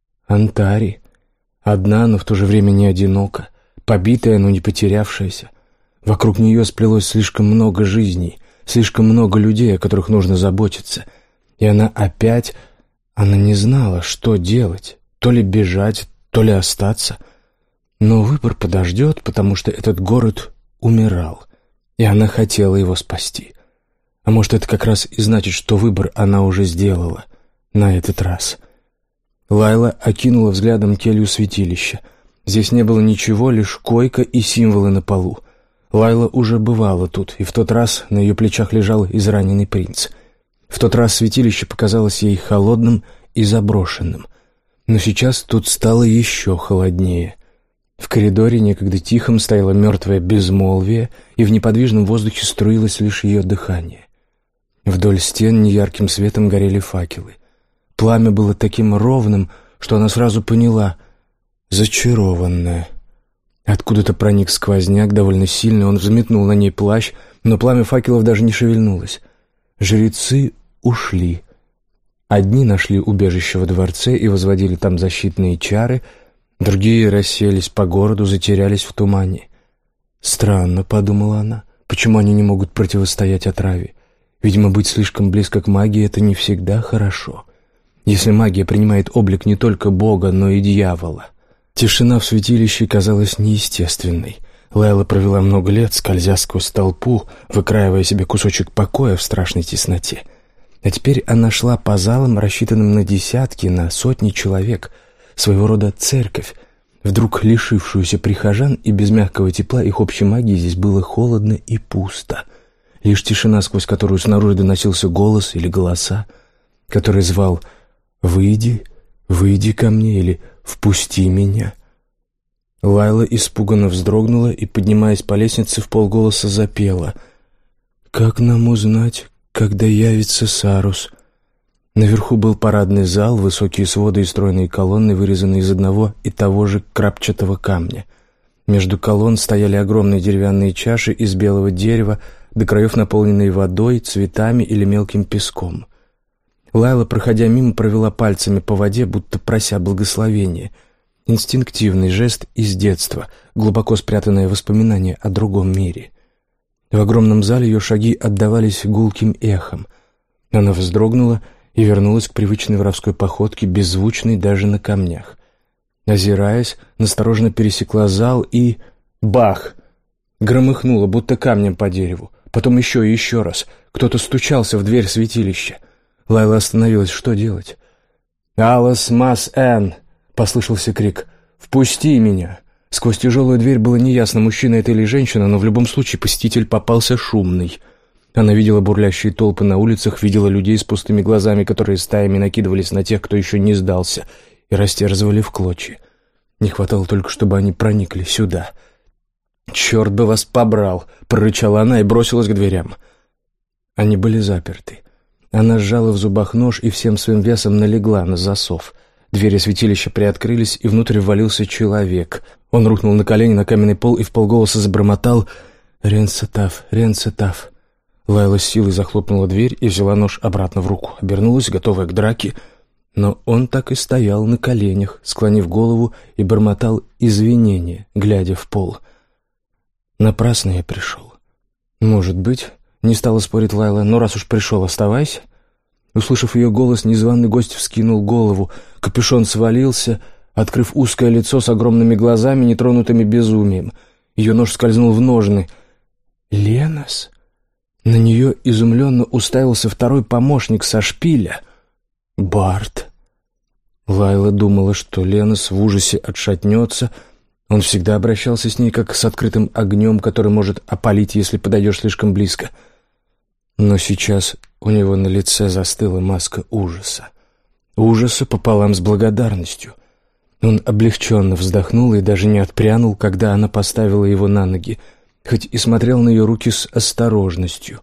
Антари. Одна, но в то же время не одинока. Побитая, но не потерявшаяся. Вокруг нее сплелось слишком много жизней, слишком много людей, о которых нужно заботиться. И она опять... Она не знала, что делать. То ли бежать, то ли остаться. Но выбор подождет, потому что этот город умирал. И она хотела его спасти. А может, это как раз и значит, что выбор она уже сделала. На этот раз. Лайла окинула взглядом келью святилища. Здесь не было ничего, лишь койка и символы на полу. Лайла уже бывала тут, и в тот раз на ее плечах лежал израненный принц. В тот раз святилище показалось ей холодным и заброшенным. Но сейчас тут стало еще холоднее. В коридоре, некогда тихом, стояло мертвое безмолвие, и в неподвижном воздухе струилось лишь ее дыхание. Вдоль стен неярким светом горели факелы. Пламя было таким ровным, что она сразу поняла — зачарованная. Откуда-то проник сквозняк, довольно сильный, он взметнул на ней плащ, но пламя факелов даже не шевельнулось. Жрецы ушли. Одни нашли убежище во дворце и возводили там защитные чары, другие расселись по городу, затерялись в тумане. «Странно», — подумала она, — «почему они не могут противостоять отраве? Видимо, быть слишком близко к магии — это не всегда хорошо. Если магия принимает облик не только Бога, но и дьявола». Тишина в святилище казалась неестественной. Лайла провела много лет, скользя сквозь толпу, выкраивая себе кусочек покоя в страшной тесноте. А теперь она шла по залам, рассчитанным на десятки, на сотни человек, своего рода церковь, вдруг лишившуюся прихожан, и без мягкого тепла их общей магии здесь было холодно и пусто. Лишь тишина, сквозь которую снаружи доносился голос или голоса, который звал «Выйди, выйди ко мне» или «Впусти меня». Лайла испуганно вздрогнула и, поднимаясь по лестнице, вполголоса запела: «Как нам узнать, когда явится Сарус?» Наверху был парадный зал, высокие своды и стройные колонны, вырезанные из одного и того же крапчатого камня. Между колонн стояли огромные деревянные чаши из белого дерева, до краев наполненные водой, цветами или мелким песком. Лайла, проходя мимо, провела пальцами по воде, будто прося благословения. Инстинктивный жест из детства, глубоко спрятанное воспоминание о другом мире. В огромном зале ее шаги отдавались гулким эхом. Она вздрогнула и вернулась к привычной воровской походке, беззвучной даже на камнях. Озираясь, настороженно пересекла зал и... Бах! Громыхнуло, будто камнем по дереву. Потом еще и еще раз. Кто-то стучался в дверь святилища. Лайла остановилась. Что делать? «Алас Мас Эн!» Послышался крик «Впусти меня!». Сквозь тяжелую дверь было неясно, мужчина это или женщина, но в любом случае посетитель попался шумный. Она видела бурлящие толпы на улицах, видела людей с пустыми глазами, которые стаями накидывались на тех, кто еще не сдался, и растерзывали в клочья. Не хватало только, чтобы они проникли сюда. «Черт бы вас побрал!» — прорычала она и бросилась к дверям. Они были заперты. Она сжала в зубах нож и всем своим весом налегла на засов. Двери святилища приоткрылись, и внутрь ввалился человек. Он рухнул на колени на каменный пол и вполголоса забормотал «Ренцетав, Ренцетав». Лайла с силой захлопнула дверь и взяла нож обратно в руку, обернулась, готовая к драке, но он так и стоял на коленях, склонив голову, и бормотал извинения, глядя в пол. «Напрасно я пришел». «Может быть», — не стала спорить Лайла, — «но раз уж пришел, оставайся». Услышав ее голос, незваный гость вскинул голову, капюшон свалился, открыв узкое лицо с огромными глазами, нетронутыми безумием. Ее нож скользнул в ножны. «Ленос?» На нее изумленно уставился второй помощник со шпиля. «Барт». Лайла думала, что Ленос в ужасе отшатнется. Он всегда обращался с ней как с открытым огнем, который может опалить, если подойдешь слишком близко. Но сейчас у него на лице застыла маска ужаса. Ужаса пополам с благодарностью. Он облегченно вздохнул и даже не отпрянул, когда она поставила его на ноги, хоть и смотрел на ее руки с осторожностью.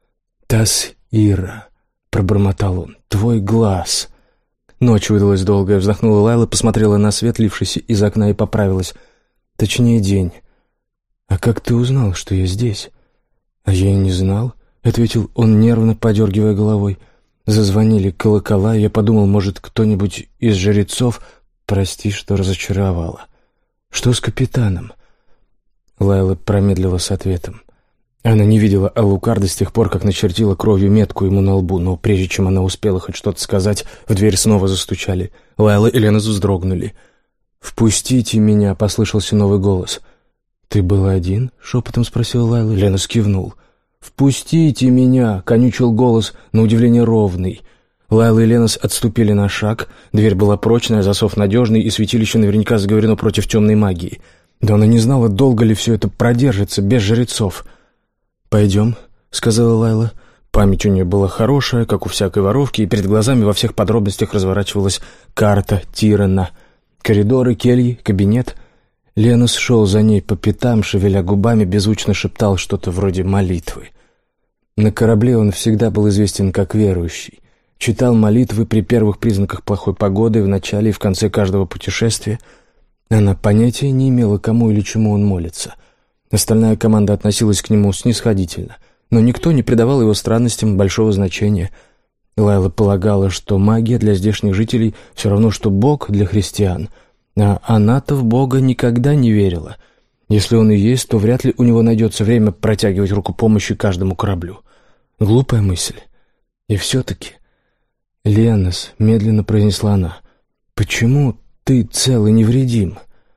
«Тас-Ира», — пробормотал он, — «твой глаз». Ночь выдалась долгая, вздохнула Лайла, посмотрела на свет, лившийся из окна, и поправилась. «Точнее, день». «А как ты узнал, что я здесь?» «А я и не знал», — ответил он, нервно подергивая головой. Зазвонили колокола, и я подумал, может, кто-нибудь из жрецов... Прости, что разочаровала. Что с капитаном?» Лайла промедлила с ответом. Она не видела Алукарда с тех пор, как начертила кровью метку ему на лбу, но прежде чем она успела хоть что-то сказать, в дверь снова застучали. Лайла и Ленос вздрогнули. «Впустите меня!» — послышался новый голос. «Ты был один?» — шепотом спросила Лайла. Ленос кивнул. «Впустите меня!» — конючил голос, на удивление ровный. Лайла и Ленос отступили на шаг. Дверь была прочная, засов надежный, и святилище наверняка заговорено против темной магии. Да она не знала, долго ли все это продержится, без жрецов. «Пойдем», — сказала Лайла. Память у нее была хорошая, как у всякой воровки, и перед глазами во всех подробностях разворачивалась карта Тирана. Коридоры, кельи, кабинет. Ленос шел за ней по пятам, шевеля губами, беззвучно шептал что-то вроде молитвы. На корабле он всегда был известен как верующий. Читал молитвы при первых признаках плохой погоды, в начале и в конце каждого путешествия. Она понятия не имела, кому или чему он молится. Остальная команда относилась к нему снисходительно, но никто не придавал его странностям большого значения. Лайла полагала, что магия для здешних жителей все равно, что Бог для христиан, а она-то в Бога никогда не верила. Если он и есть, то вряд ли у него найдется время протягивать руку помощи каждому кораблю. Глупая мысль. И все-таки... «Ленос», — медленно произнесла она, — «почему ты цел и невредим?»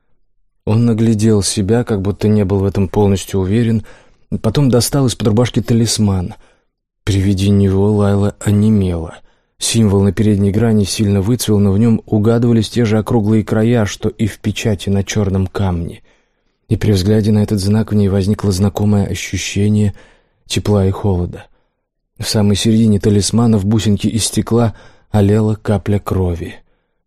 Он наглядел себя, как будто не был в этом полностью уверен, потом достал из-под рубашки талисман. При виде него Лайла онемела. Символ на передней грани сильно выцвел, но в нем угадывались те же округлые края, что и в печати на черном камне. И при взгляде на этот знак в ней возникло знакомое ощущение тепла и холода. В самой середине талисмана в бусинке из стекла олела капля крови.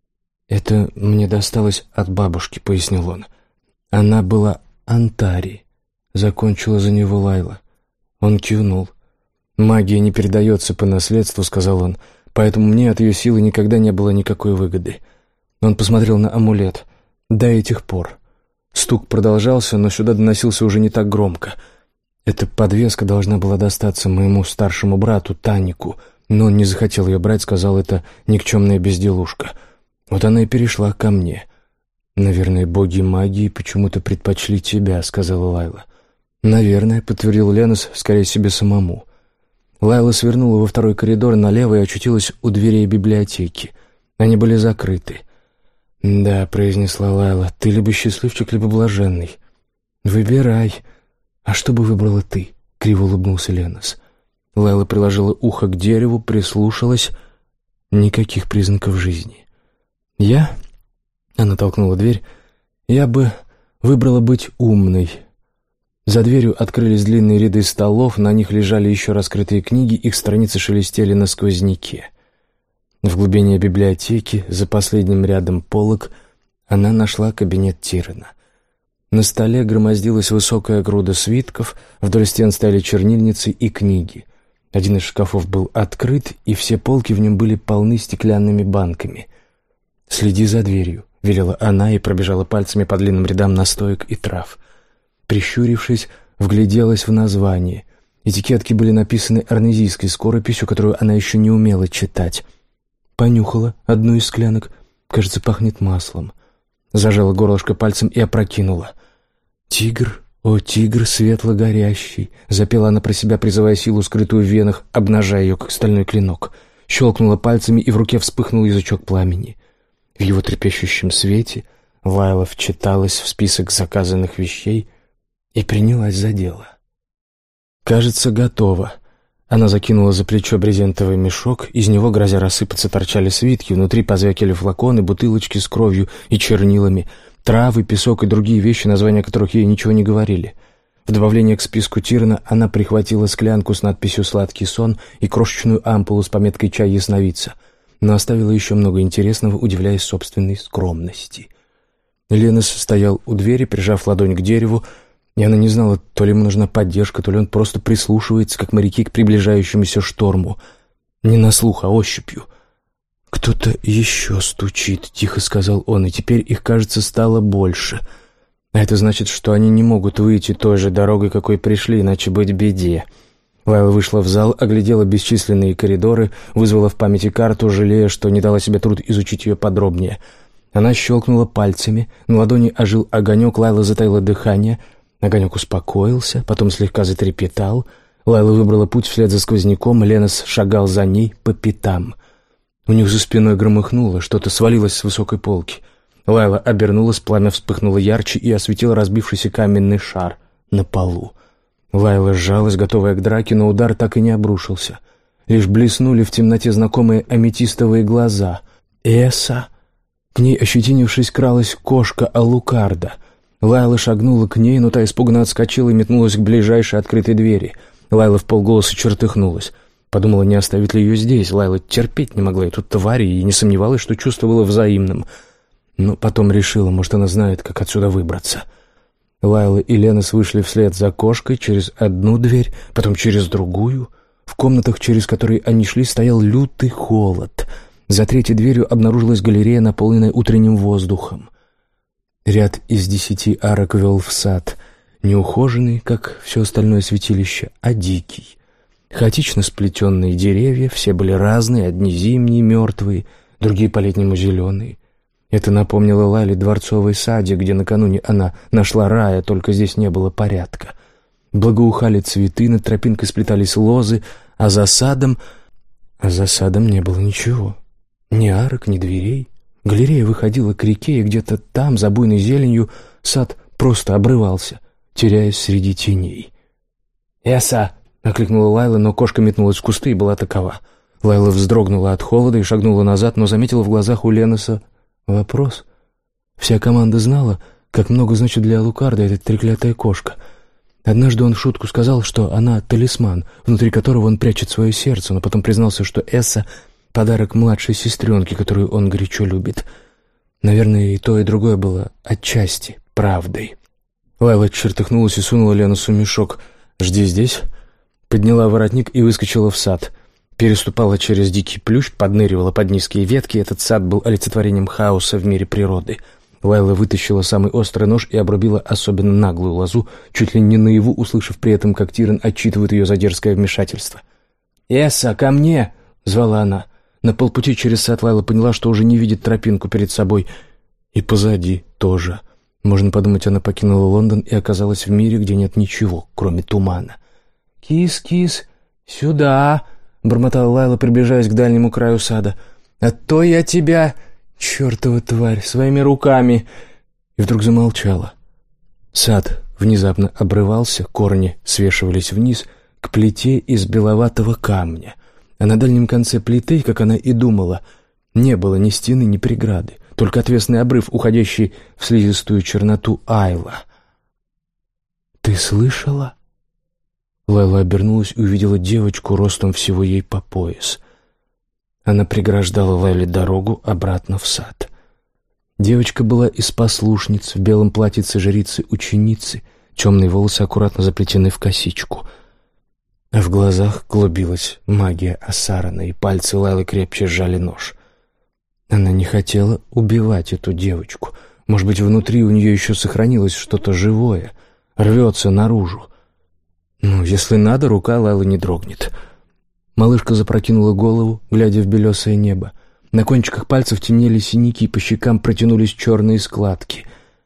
«Это мне досталось от бабушки», — пояснил он. «Она была Антари», — закончила за него Лайла. Он кивнул. «Магия не передается по наследству», — сказал он, «поэтому мне от ее силы никогда не было никакой выгоды». Он посмотрел на амулет. До этих пор. Стук продолжался, но сюда доносился уже не так громко. Эта подвеска должна была достаться моему старшему брату Танику, но он не захотел ее брать, сказал, это никчемная безделушка. Вот она и перешла ко мне. «Наверное, боги магии почему-то предпочли тебя», — сказала Лайла. «Наверное», — подтвердил Ленос, скорее себе самому. Лайла свернула во второй коридор налево и очутилась у дверей библиотеки. Они были закрыты. «Да», — произнесла Лайла, — «ты либо счастливчик, либо блаженный. Выбирай». «А что бы выбрала ты?» — криво улыбнулся Ленос. Лайла приложила ухо к дереву, прислушалась. Никаких признаков жизни. «Я? Она толкнула дверь. «Я бы выбрала быть умной». За дверью открылись длинные ряды столов, на них лежали еще раскрытые книги, их страницы шелестели на сквозняке. В глубине библиотеки, за последним рядом полок, она нашла кабинет Тирана. На столе громоздилась высокая груда свитков, вдоль стен стояли чернильницы и книги. Один из шкафов был открыт, и все полки в нем были полны стеклянными банками. «Следи за дверью», — велела она и пробежала пальцами по длинным рядам настоек и трав. Прищурившись, вгляделась в название. Этикетки были написаны арнезийской скорописью, которую она еще не умела читать. Понюхала одну из склянок. Кажется, пахнет маслом. Зажала горлышко пальцем и опрокинула. «Тигр, о, тигр светло-горящий!» Запела она про себя, призывая силу, скрытую в венах, обнажая ее, как стальной клинок. Щелкнула пальцами, и в руке вспыхнул язычок пламени. В его трепещущем свете Лайла вчиталась в список заказанных вещей и принялась за дело. «Кажется, готово». Она закинула за плечо брезентовый мешок, из него, грозя рассыпаться, торчали свитки, внутри позвякивали флаконы, бутылочки с кровью и чернилами, травы, песок и другие вещи, названия которых ей ничего не говорили. В добавление к списку Тирана она прихватила склянку с надписью «Сладкий сон» и крошечную ампулу с пометкой «Чай ясновидца», но оставила еще много интересного, удивляясь собственной скромности. Ленос стоял у двери, прижав ладонь к дереву, и она не знала, то ли ему нужна поддержка, то ли он просто прислушивается, как моряки, к приближающемуся шторму. Не на слух, а ощупью. «Кто-то еще стучит», — тихо сказал он, и теперь их, кажется, стало больше. А это значит, что они не могут выйти той же дорогой, какой пришли, иначе быть беде. Лайла вышла в зал, оглядела бесчисленные коридоры, вызвала в памяти карту, жалея, что не дала себе труд изучить ее подробнее. Она щелкнула пальцами, на ладони ожил огонек, Лайла затаила дыхание. Огонек успокоился, потом слегка затрепетал. Лайла выбрала путь вслед за сквозняком, Ленос шагал за ней по пятам. У них за спиной громыхнуло, что-то свалилось с высокой полки. Лайла обернулась, пламя вспыхнуло ярче и осветило разбившийся каменный шар на полу. Лайла сжалась, готовая к драке, но удар так и не обрушился. Лишь блеснули в темноте знакомые аметистовые глаза. «Эса!» К ней, ощетинившись, кралась кошка Алукарда. Лайла шагнула к ней, но та испуганно отскочила и метнулась к ближайшей открытой двери. Лайла вполголоса чертыхнулась. Подумала, не оставит ли ее здесь. Лайла терпеть не могла эту тварь и не сомневалась, что чувство было взаимным. Но потом решила, может, она знает, как отсюда выбраться. Лайла и Ленос вышли вслед за кошкой через одну дверь, потом через другую. В комнатах, через которые они шли, стоял лютый холод. За третьей дверью обнаружилась галерея, наполненная утренним воздухом. Ряд из десяти арок вел в сад, неухоженный, как все остальное святилище, а дикий. Хаотично сплетенные деревья, все были разные, одни зимние, мертвые, другие по-летнему зеленые. Это напомнило Лайле дворцовый садик, где накануне она нашла рая, только здесь не было порядка. Благоухали цветы, над тропинкой сплетались лозы, а за садом... А за садом не было ничего. Ни арок, ни дверей. Галерея выходила к реке, и где-то там, за буйной зеленью, сад просто обрывался, теряясь среди теней. «Эса!» — окликнула Лайла, но кошка метнулась в кусты и была такова. Лайла вздрогнула от холода и шагнула назад, но заметила в глазах у Леноса вопрос. Вся команда знала, как много значит для Алукарда эта треклятая кошка. Однажды он в шутку сказал, что она талисман, внутри которого он прячет свое сердце, но потом признался, что Эса — подарок младшей сестренке, которую он горячо любит. Наверное, и то, и другое было отчасти правдой. Лайла чертыхнулась и сунула Леносу мешок. «Жди здесь». Подняла воротник и выскочила в сад. Переступала через дикий плющ, подныривала под низкие ветки. Этот сад был олицетворением хаоса в мире природы. Лайла вытащила самый острый нож и обрубила особенно наглую лозу, чуть ли не наяву, услышав при этом, как Тиран отчитывает ее за дерзкое вмешательство. «Эса, ко мне!» — звала она. На полпути через сад Лайла поняла, что уже не видит тропинку перед собой. И позади тоже. Можно подумать, она покинула Лондон и оказалась в мире, где нет ничего, кроме тумана. «Кис-кис, сюда!» — бормотала Лайла, приближаясь к дальнему краю сада. «А то я тебя, чертова тварь, своими руками!» И вдруг замолчала. Сад внезапно обрывался, корни свешивались вниз к плите из беловатого камня. А на дальнем конце плиты, как она и думала, не было ни стены, ни преграды, только отвесный обрыв, уходящий в слизистую черноту Айла. «Ты слышала?» Лайла обернулась и увидела девочку ростом всего ей по пояс. Она преграждала Лайле дорогу обратно в сад. Девочка была из послушниц, в белом платьице жрицы-ученицы, темные волосы аккуратно заплетены в косичку. А в глазах клубилась магия Асарана, и пальцы Лайлы крепче сжали нож. Она не хотела убивать эту девочку. Может быть, внутри у нее еще сохранилось что-то живое, рвется наружу. Ну, если надо, рука Лайлы не дрогнет. Малышка запрокинула голову, глядя в белесое небо. На кончиках пальцев темнели синяки, по щекам протянулись черные складки.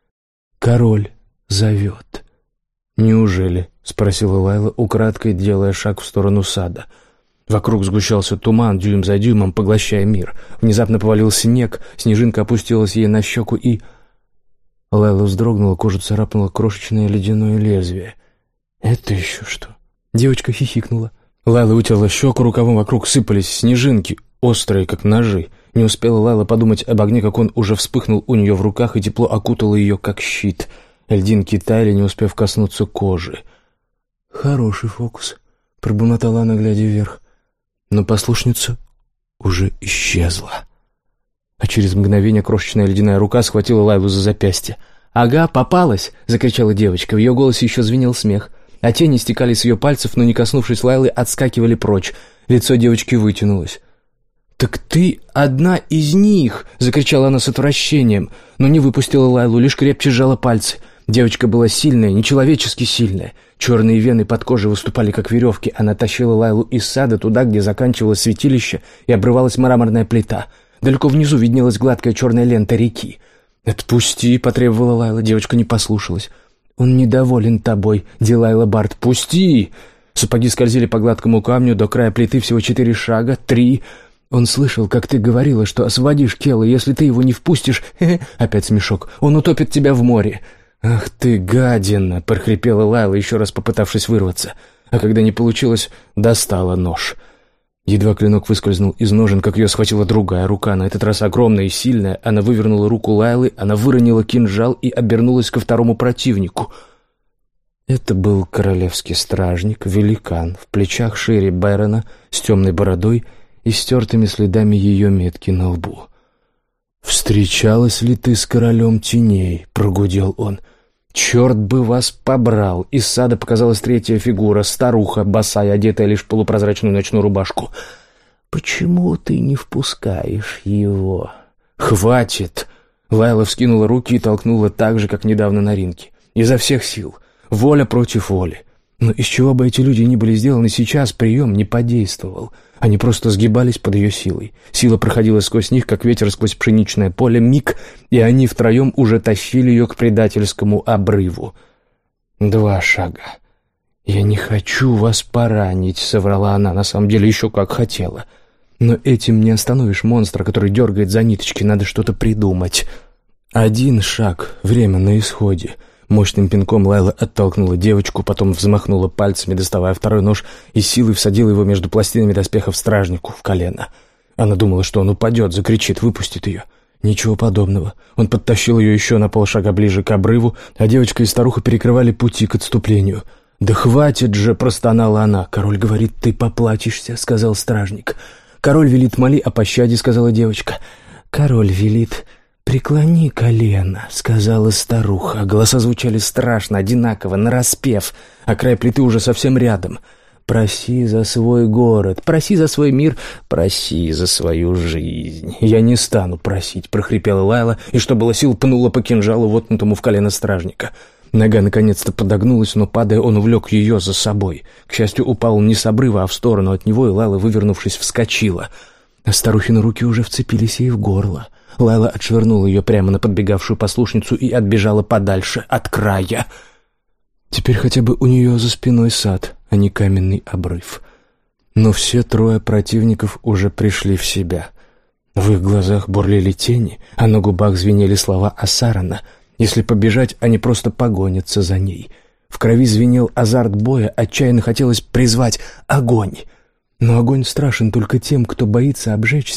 «Король зовет». «Неужели?» — спросила Лайла, украдкой делая шаг в сторону сада. Вокруг сгущался туман, дюйм за дюймом, поглощая мир. Внезапно повалил снег, снежинка опустилась ей на щеку и... Лайла вздрогнула, кожу царапнуло крошечное ледяное лезвие. «Это еще что?» Девочка хихикнула. Лайла утерла щеку рукавом, вокруг сыпались снежинки, острые, как ножи. Не успела Лайла подумать об огне, как он уже вспыхнул у нее в руках, и тепло окутало ее, как щит. Льдинки таяли, не успев коснуться кожи. «Хороший фокус», — пробормотала она, глядя вверх. Но послушница уже исчезла. А через мгновение крошечная ледяная рука схватила Лайлу за запястье. «Ага, попалась!» — закричала девочка. В ее голосе еще звенел смех. А тени стекали с ее пальцев, но, не коснувшись Лайлы, отскакивали прочь. Лицо девочки вытянулось. «Так ты одна из них!» — закричала она с отвращением, но не выпустила Лайлу, лишь крепче сжала пальцы. Девочка была сильная, нечеловечески сильная. Черные вены под кожей выступали, как веревки. Она тащила Лайлу из сада туда, где заканчивалось святилище и обрывалась мраморная плита. Далеко внизу виднелась гладкая черная лента реки. «Отпусти!» — потребовала Лайла. Девочка не послушалась. «Он недоволен тобой, Дилайла Барт. Пусти!» Сапоги скользили по гладкому камню, до края плиты всего четыре шага, три. «Он слышал, как ты говорила, что освободишь Келла, если ты его не впустишь...» Хе-хе, опять смешок. «Он утопит тебя в море». «Ах ты, гадина!» — прохрипела Лайла, еще раз попытавшись вырваться. А когда не получилось, достала нож. Едва клинок выскользнул из ножен, как ее схватила другая рука, на этот раз огромная и сильная. Она вывернула руку Лайлы, она выронила кинжал и обернулась ко второму противнику. Это был королевский стражник, великан, в плечах шире Бэрона, с темной бородой и стертыми следами ее метки на лбу. «Встречалась ли ты с королем теней?» — прогудел он. «Черт бы вас побрал!» Из сада показалась третья фигура, старуха, босая, одетая лишь в полупрозрачную ночную рубашку. «Почему ты не впускаешь его?» «Хватит!» Лайла вскинула руки и толкнула так же, как недавно на ринге. Изо всех сил. Воля против воли. Но из чего бы эти люди ни были сделаны, сейчас прием не подействовал. Они просто сгибались под ее силой. Сила проходила сквозь них, как ветер сквозь пшеничное поле, миг, и они втроем уже тащили ее к предательскому обрыву. Два шага. «Я не хочу вас поранить», — соврала она, на самом деле еще как хотела. «Но этим не остановишь монстра, который дергает за ниточки, надо что-то придумать». Один шаг, время на исходе. Мощным пинком Лайла оттолкнула девочку, потом взмахнула пальцами, доставая второй нож, и силой всадила его между пластинами доспехов стражнику в колено. Она думала, что он упадет, закричит, выпустит ее. Ничего подобного. Он подтащил ее еще на полшага ближе к обрыву, а девочка и старуха перекрывали пути к отступлению. «Да хватит же!» — простонала она. «Король говорит, ты поплатишься», — сказал стражник. «Король велит, моли о пощаде», — сказала девочка. «Король велит... «Преклони колено», — сказала старуха. Голоса звучали страшно, одинаково, нараспев, а край плиты уже совсем рядом. «Проси за свой город, проси за свой мир, проси за свою жизнь». «Я не стану просить», — прохрипела Лайла, и, что было сил, пнула по кинжалу, воткнутому в колено стражника. Нога наконец-то подогнулась, но, падая, он увлек ее за собой. К счастью, упал не с обрыва, а в сторону от него, и Лайла, вывернувшись, вскочила. А старухины руки уже вцепились ей в горло. Лайла отшвырнула ее прямо на подбегавшую послушницу и отбежала подальше от края. Теперь хотя бы у нее за спиной сад, а не каменный обрыв. Но все трое противников уже пришли в себя. В их глазах бурлили тени, а на губах звенели слова Асарана. Если побежать, они просто погонятся за ней. В крови звенел азарт боя, отчаянно хотелось призвать огонь. Но огонь страшен только тем, кто боится обжечься.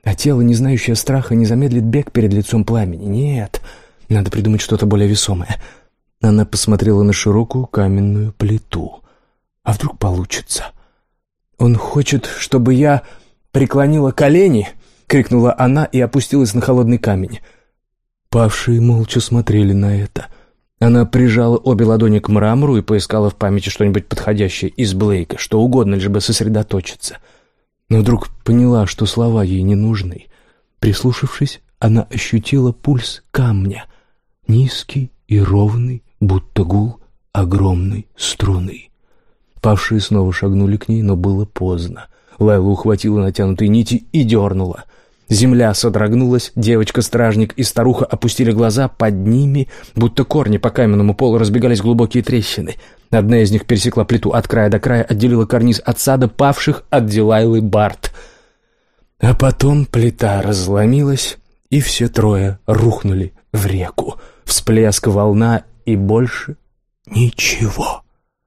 А тело, не знающее страха, не замедлит бег перед лицом пламени. Нет, надо придумать что-то более весомое. Она посмотрела на широкую каменную плиту. А вдруг получится? «Он хочет, чтобы я преклонила колени?» — крикнула она и опустилась на холодный камень. Павшие молча смотрели на это. Она прижала обе ладони к мрамору и поискала в памяти что-нибудь подходящее из Блейка, что угодно, лишь бы сосредоточиться. Но вдруг поняла, что слова ей не нужны. Прислушавшись, она ощутила пульс камня, низкий и ровный, будто гул огромной струны. Павшие снова шагнули к ней, но было поздно. Лайла ухватила натянутые нити и дернула. Земля содрогнулась, девочка-стражник и старуха опустили глаза, под ними, будто корни по каменному полу, разбегались глубокие трещины. Одна из них пересекла плиту от края до края, отделила карниз от сада павших от Делайлы Барт. А потом плита разломилась, и все трое рухнули в реку. Всплеск, волна и больше ничего.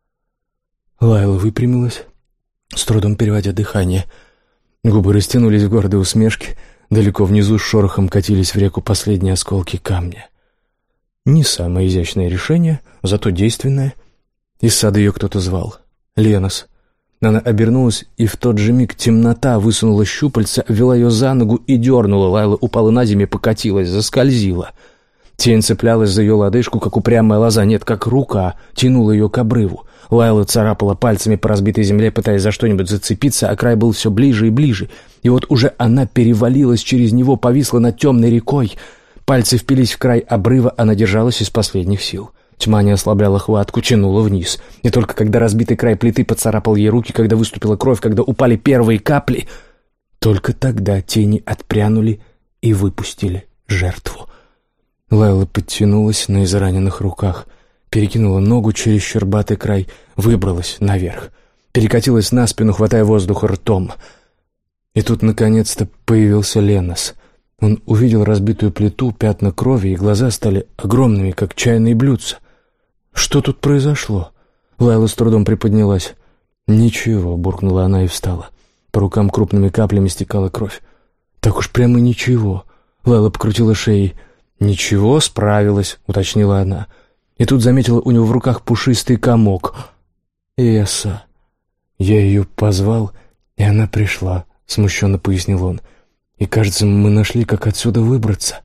Лайла выпрямилась, с трудом переводя дыхание. Губы растянулись в гордой усмешке. Далеко внизу с шорохом катились в реку последние осколки камня. Не самое изящное решение, зато действенное. Из сада ее кто-то звал. Ленос. Она обернулась, и в тот же миг темнота высунула щупальца, вела ее за ногу и дернула. Лайла упала на землю, покатилась, заскользила. Тень цеплялась за ее лодыжку, как упрямая лоза, нет, как рука, тянула ее к обрыву. Лайла царапала пальцами по разбитой земле, пытаясь за что-нибудь зацепиться, а край был все ближе и ближе. И вот уже она перевалилась через него, повисла над темной рекой. Пальцы впились в край обрыва, она держалась из последних сил. Тьма не ослабляла хватку, тянула вниз. И только когда разбитый край плиты поцарапал ей руки, когда выступила кровь, когда упали первые капли, только тогда тени отпрянули и выпустили жертву. Лайла подтянулась на израненных руках, перекинула ногу через щербатый край, выбралась наверх, перекатилась на спину, хватая воздух ртом. И тут, наконец-то, появился Ленос. Он увидел разбитую плиту, пятна крови, и глаза стали огромными, как чайные блюдца. Что тут произошло? Лайла с трудом приподнялась. «Ничего», — буркнула она и встала. По рукам крупными каплями стекала кровь. «Так уж прямо ничего». Лайла покрутила шеей. «Ничего, справилась», — уточнила она. И тут заметила у него в руках пушистый комок. «Эса». «Я ее позвал, и она пришла», — смущенно пояснил он. «И, кажется, мы нашли, как отсюда выбраться».